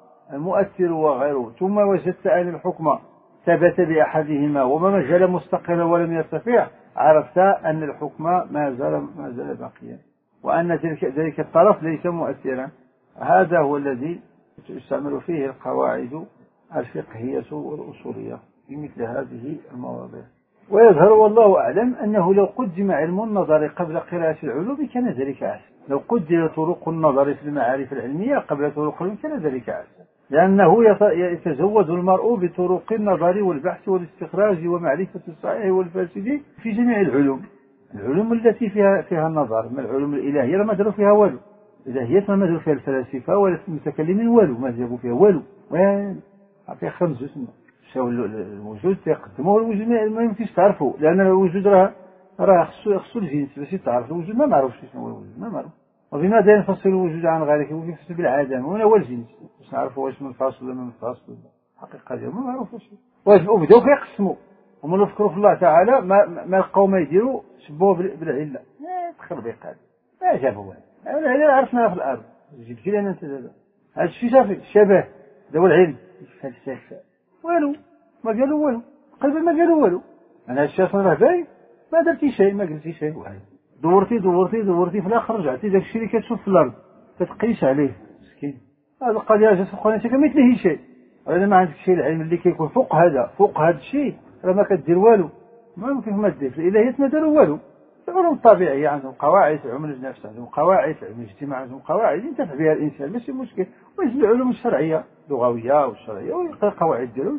المؤثر وغيره ثم وجدت أن الحكم ثبت بأحدهما وما زال مستقلا ولم يرتفع، عرفت أن الحكم ما زال ما زال باقيا، وأن ذلك الطرف ليس مؤثرا. هذا هو الذي تستعمل فيه القواعد الفقهية والأصولية في مثل هذه المواضيع. ويظهر والله أعلم أنه لو قدم علم النظر قبل قراءة العلوم كان ذلك أحسن، لو قدم طرق النظر في المعارف العلمية قبل طرق العلوم كان ذلك أحسن، لأنه يتزود المرء بطرق النظر والبحث والاستخراج ومعرفة الصحيح والفاسد في جميع العلوم. العلوم التي فيها فيها النظر من العلوم الإلهية ما داروا فيها والو، الإلهية ما داروا فيها الفلاسفة ولا المتكلمين والو، ما جابوا فيها والو، وين فيها خمس اسم شاو الوجود يقدموه الوجود ما يمكنش تعرفه، لأن الوجود راه راه خصو خصو الجنس باش تعرف الوجود، ما معروفش شنو هو الوجود، ما معروف. وبماذا ينفصل الوجود عن غيره؟ وينفصل بالعدم، وهنا هو الجنس باش نعرفوا واش منفصل ولا ما منفصل، حقيقة ديالو ما معروفش. وبداو كيقسموا هما يفكروا في الله تعالى، ما ما لقاو ما يديروا شبوه بالعله، تخربيق هذا ما جابوا والو، هذا عرفناه في الارض جبتي لنا انت دابا هذا الشيء صافي الشبه هذا هو العلم، الفلسفه والو ما قالوا والو، قلبا ما قالوا والو. انا الشيخ راه باين ما درتي شيء، ما قلتي شيء، واحد دورتي دورتي دورتي في الاخر رجعتي داك الشيء اللي كتشوف في الارض تتقيس عليه مسكين. هذا القضيه جات تقول انت كمثله شيء، انا ما عندك شيء العلم اللي كيكون فوق هذا فوق هذا الشيء راه ما كدير والو، ما يمكن ما دير في الالهيات ما داروا والو. العلوم الطبيعيه عندهم قواعد، علم النفس عندهم قواعد، علم الاجتماع عندهم قواعد ينتفع بها الانسان ماشي مشكل. ويجب العلوم الشرعيه اللغويه والشرعيه ويلقى القواعد ديالو،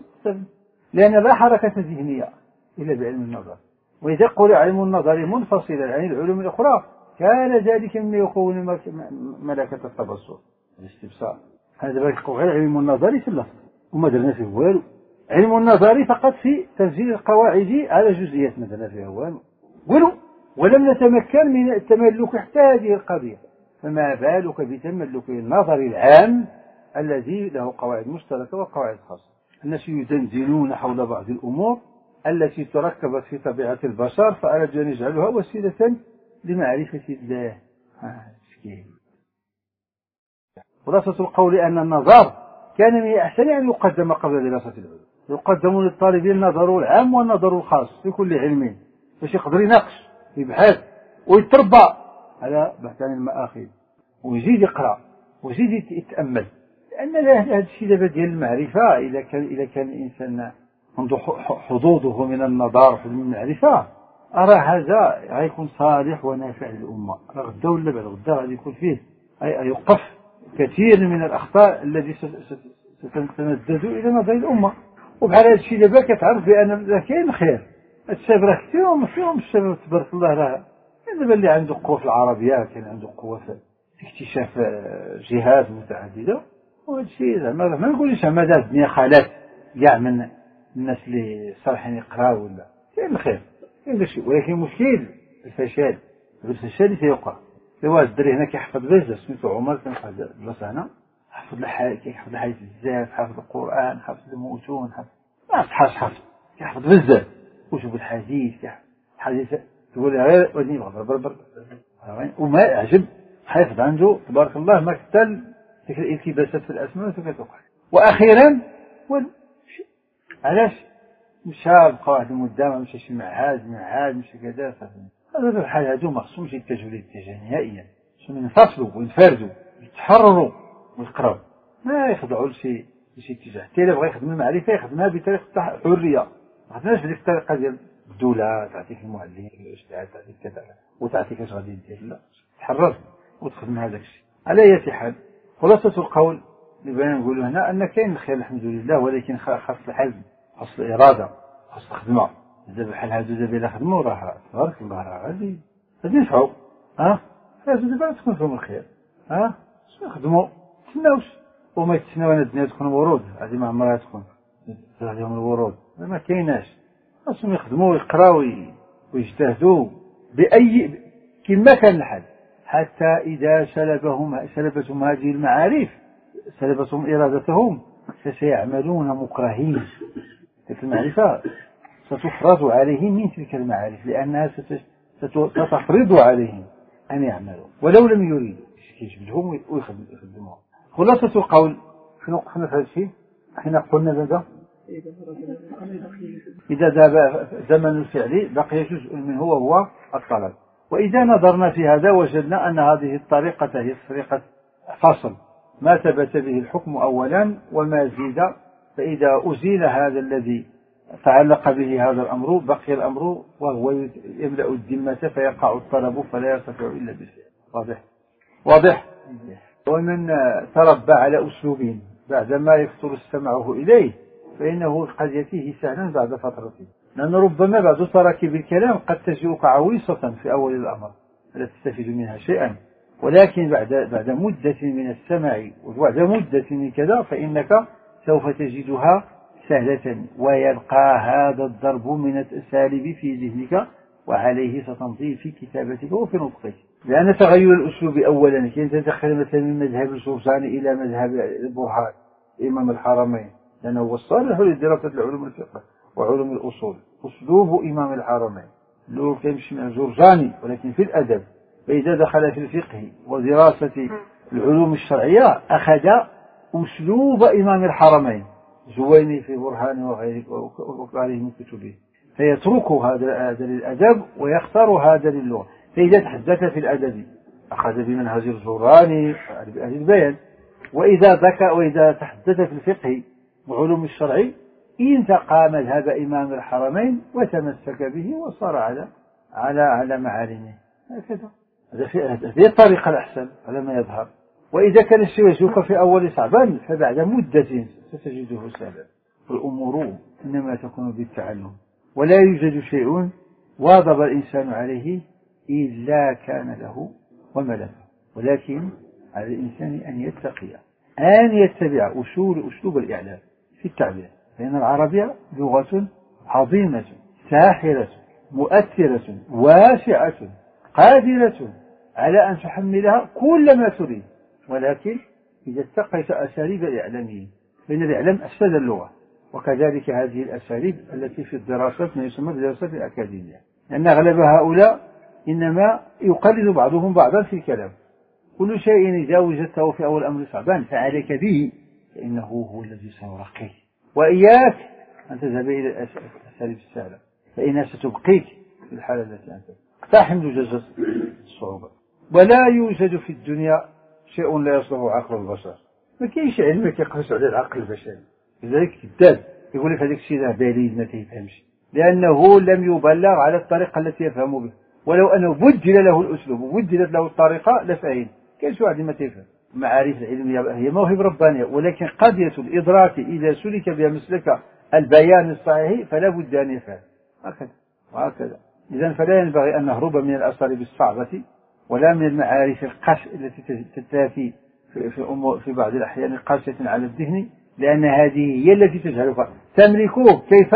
لان لا حركه ذهنيه الا بعلم النظر. واذا قل علم النظر منفصلا عن العلوم الاخرى كان ذلك مما يكون ملكه التبصر الاستبصار. هذا باقي غير علم النظر في اللفظ وما درنا فيه والو، علم النظر فقط في تنزيل القواعد على جزئيات ما درنا فيها والو والو، ولم نتمكن من التملك حتى هذه القضيه، فما بالك بتملك النظر العام الذي له قواعد مشتركه وقواعد خاصه. الناس يدندنون حول بعض الامور التي تركبت في طبيعه البشر فارادوا ان يجعلوها وسيله لمعرفه الله. آه خلاصة القول أن النظر كان من الأحسن أن يقدم قبل دراسة العلوم. يقدم للطالبين النظر العام والنظر الخاص في كل علم باش يقدر يناقش يبحث ويتربى على بحث عن المآخذ ويزيد يقرأ ويزيد يتأمل. لأن هذا الشيء دابا ديال المعرفة إذا كان إذا كان الإنسان عنده حظوظه من النظر ومن المعرفة أرى هذا غيكون صالح ونافع للأمة. غدا ولا بعد غدا غادي يكون فيه يوقف كثير من الأخطاء التي ستتندد إلى نظر الأمة. وبحال هذا الشيء دابا كتعرف بأن كاين خير. الشباب راه كثير وما فيهم الشباب تبارك الله راه دابا اللي عنده قوة في العربية كان عنده قوة في اكتشاف جهات متعددة. وهذا الشيء زعما ما نقولش زعما دار الدنيا خالات كاع من الناس اللي صالحين يقراو ولا كاين الخير كاين داك الشيء. ولكن المشكل الفشل. الفشل اللي تيوقع واحد الدري هنا كيحفظ بزاف سميتو عمر كنحفظ الدراسة هنا حفظ الحديث كيحفظ الحديث بزاف حافظ القرآن حافظ المتون حافظ ما صحاش حافظ كيحفظ بزاف وشوف الحديث الحديث تقول غير ودي بربر بربر وما عجب حافظ عنده تبارك الله ما كتل ديك الالتباسات في الأسماء كتوقع. وأخيرا علاش مشى بقى واحد المدة ما مشاش معهد معهد مشى كذا هذا الحال هادو ما خصهمش يتجهوا للاتجاه نهائيا. خصهم ينفصلوا وينفردوا يتحرروا ويقراو ما يخضعوا لشي لشي اتجاه. حتى إلا بغى يخدم المعرفة يخدمها بطريقة حرية ما خدمناش بديك الطريقة ديال الدولة تعطيك المعلم الاجتهاد تعطيك كذا وتعطيك اش غادي دير. لا تحرر وتخدم هذاك الشيء. على أي حال خلاصة القول اللي بغينا نقولوا هنا أن كاين الخير الحمد لله ولكن خاص الحزم خاص الإرادة خاص الخدمة. دابا بحال هادو دابا إلا خدموا راه تبارك الله راه غادي غادي ينفعوا. ها هادو دابا تكون فيهم الخير. ها يخدموا تسناوش وما يتسناو أن الدنيا تكون ورود هذه ما عمرها تكون عليهم الورود ما كايناش. خاصهم يخدموا ويقراو ويجتهدوا بأي كما كان الحال حتى إذا سلبهم سلبتهم هذه المعارف سلبتهم إرادتهم فسيعملون مكرهين. تلك المعرفة ستفرض عليهم من تلك المعارف لأنها ستفرض عليهم أن يعملوا ولو لم يريدوا يجبدهم ويخدمهم. خلاصة القول شنو قلنا في هذا الشيء حين قلنا ماذا إذا ذهب زمن الفعل بقي جزء منه وهو الطلب. وإذا نظرنا في هذا وجدنا أن هذه الطريقة هي طريقة فصل ما ثبت به الحكم أولا وما زيد. فإذا أزيل هذا الذي تعلق به هذا الأمر بقي الأمر وهو يملأ الذمة فيقع الطلب فلا يرتفع إلا بالفعل. واضح واضح. ومن تربى على أسلوب بعدما يكثر استمعه إليه فإنه قد يأتيه سهلا بعد فترة. لأن ربما بعد تراكيب الكلام قد تجيئك عويصة في أول الأمر لا تستفيد منها شيئا ولكن بعد بعد مدة من السمع وبعد مدة من كذا فإنك سوف تجدها سهلة ويبقى هذا الضرب من الأساليب في ذهنك وعليه ستمضي في كتابتك وفي نطقك. لأن تغير الأسلوب أولا كي تدخل مثلا من مذهب الجرجاني إلى مذهب البرهان إمام الحرمين لأنه هو الصالح لدراسة العلوم الفقه وعلوم الأصول. أسلوب إمام الحرمين لو كيمشي مع الجرجاني ولكن في الأدب. فإذا دخل في الفقه ودراسة العلوم الشرعية أخذ أسلوب إمام الحرمين زويني في برهان وغيره من كتبه فيترك هذا للأدب ويختار هذا للغة. فإذا تحدث في الأدب أخذ بمنهج الزراني بأهل البيان. وإذا ذكى وإذا تحدث في الفقه وعلوم الشرعي انتقى مذهب إمام الحرمين وتمسك به وصار على على على معالمه. هكذا هذه الطريقة الأحسن على ما يظهر. وإذا كان الشيء يجوك في أول صعبا فبعد مدة ستجده سهلا. الأمور إنما تكون بالتعلم ولا يوجد شيء واظب الإنسان عليه إلا كان له وملكه. ولكن على الإنسان أن يتقي أن يتبع أصول أسلوب الإعلام في التعبير. لأن العربية لغة عظيمة ساحرة مؤثرة واسعة قادرة على أن تحملها كل ما تريد ولكن إذا اتقيت أساليب الإعلاميين فإن الإعلام أفسد اللغة. وكذلك هذه الأساليب التي في الدراسات ما يسمى بالدراسات الأكاديمية لأن أغلب هؤلاء إنما يقلد بعضهم بعضا في الكلام كل شيء إذا وجدته في أول الأمر صعبان فعليك به، فإنه هو الذي سيرقيك. وإياك أن تذهب إلى الأساليب السهلة، فإنها ستبقيك في الحالة التي أنت اقتحم دجاجة الصعوبة. ولا يوجد في الدنيا شيء لا يصلح عقل البشر، ما كاينش علم كيقيس على العقل البشري. لذلك كذاب يقول لك هذاك الشيء ذا بالي ما تيفهمش، لأنه لم يبلغ على الطريقة التي يفهم بها. ولو أنه بدل له الأسلوب وبدلت له الطريقة لفهم. كاين شي واحد ما تيفهم. المعارف العلمية هي موهبة ربانية، ولكن قضية الإدراك إذا سلك بها مسلك البيان الصحيح فلا بد أن يفهم. هكذا وهكذا. إذن فلا ينبغي أن نهرب من الأساليب الصعبة ولا من المعارف القش التي تتاتي في, في, في بعض الأحيان قاسية على الذهن، لأن هذه هي التي تجعلك تملكه كيف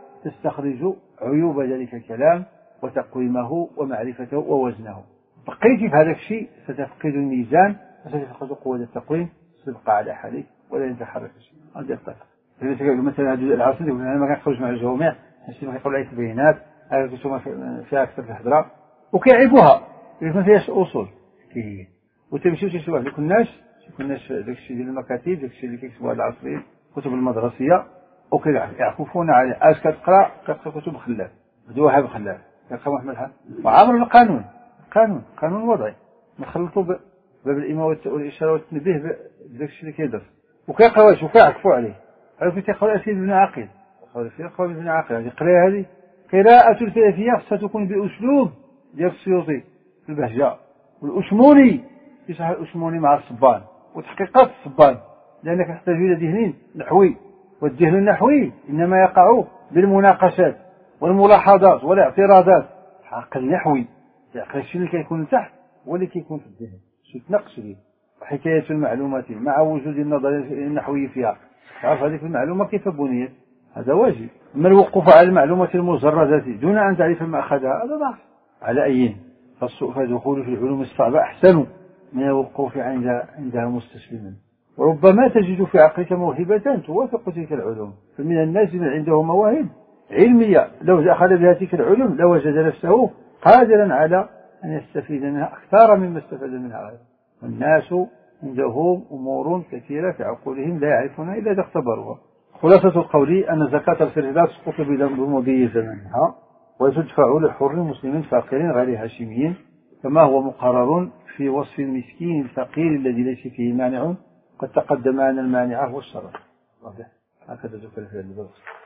تستخرج عيوب ذلك الكلام وتقويمه ومعرفته ووزنه. بقيت في هذا الشيء ستفقد الميزان وستفقد قوة التقويم، ستبقى على حالك ولا يتحرك شيء. هذا الطريق. مثلا هذا العاصي يقول أنا ما كنخرج مع الجوامع، هادشي ما كيقول عليك البينات، هذا كتب فيها أكثر في الهضرة وكيعيبوها، يقول ما فيهاش أصول. كي وتمشي وتمشي واحد الناس كناش داك الشيء ديال المكاتب، داك الشيء اللي كيكتبوا هاد العصريين، كتب المدرسية، وكيعكفون عليه. اش كتقرا كتقرا كتب خلاف، بدو وهاب خلاف، كتقرا محمد حق وعامل القانون، قانون قانون وضعي نخلطوا باب الإمامة والإشارة والتنبيه بداك الشيء اللي كيدرس، وكيقراوش وكيعكفوا عليه. عرفتي تيقرا الأسيد بن عقيل، يقرا ابن عقيل هذه قراءة، هذه قراءة الفلافية خصها تكون بأسلوب ديال السيوطي في البهجة، والأشموني يصح الأشموني مع الصبان وتحقيقات الصبان، لأنك تحتاج إلى ذهن نحوي، والذهن النحوي إنما يقع بالمناقشات والملاحظات والاعتراضات. العقل النحوي العقل الشيء اللي كيكون تحت واللي كيكون في الذهن شي تناقش به، وحكاية المعلومات مع وجود النظرية النحوية فيها، تعرف هذه المعلومة كيف بنيت، هذا واجب. أما الوقوف على المعلومة المجردة دون أن تعرف مأخذها هذا ضعف. على أي فالدخول في العلوم الصعبة أحسن من الوقوف عند عندها مستسلما. وربما تجد في عقلك موهبة توافق تلك العلوم، فمن الناس من عنده مواهب علمية لو أخذ بها تلك العلوم لوجد نفسه قادرا على أن يستفيد منها أكثر مما استفاد منها غيره. والناس عندهم أمور كثيرة في عقولهم لا يعرفونها إلا إذا اختبروها. خلاصة القول أن زكاة الفطر لا تسقط بمضي زمنها وتدفع لحر مسلم فقير غير هاشمي، كما هو مقرر في وصف المسكين الفقير الذي ليس فيه مانع، قد تقدم أن المانع هو الشرع. واضح؟ هكذا ذكر في هذا الدرس.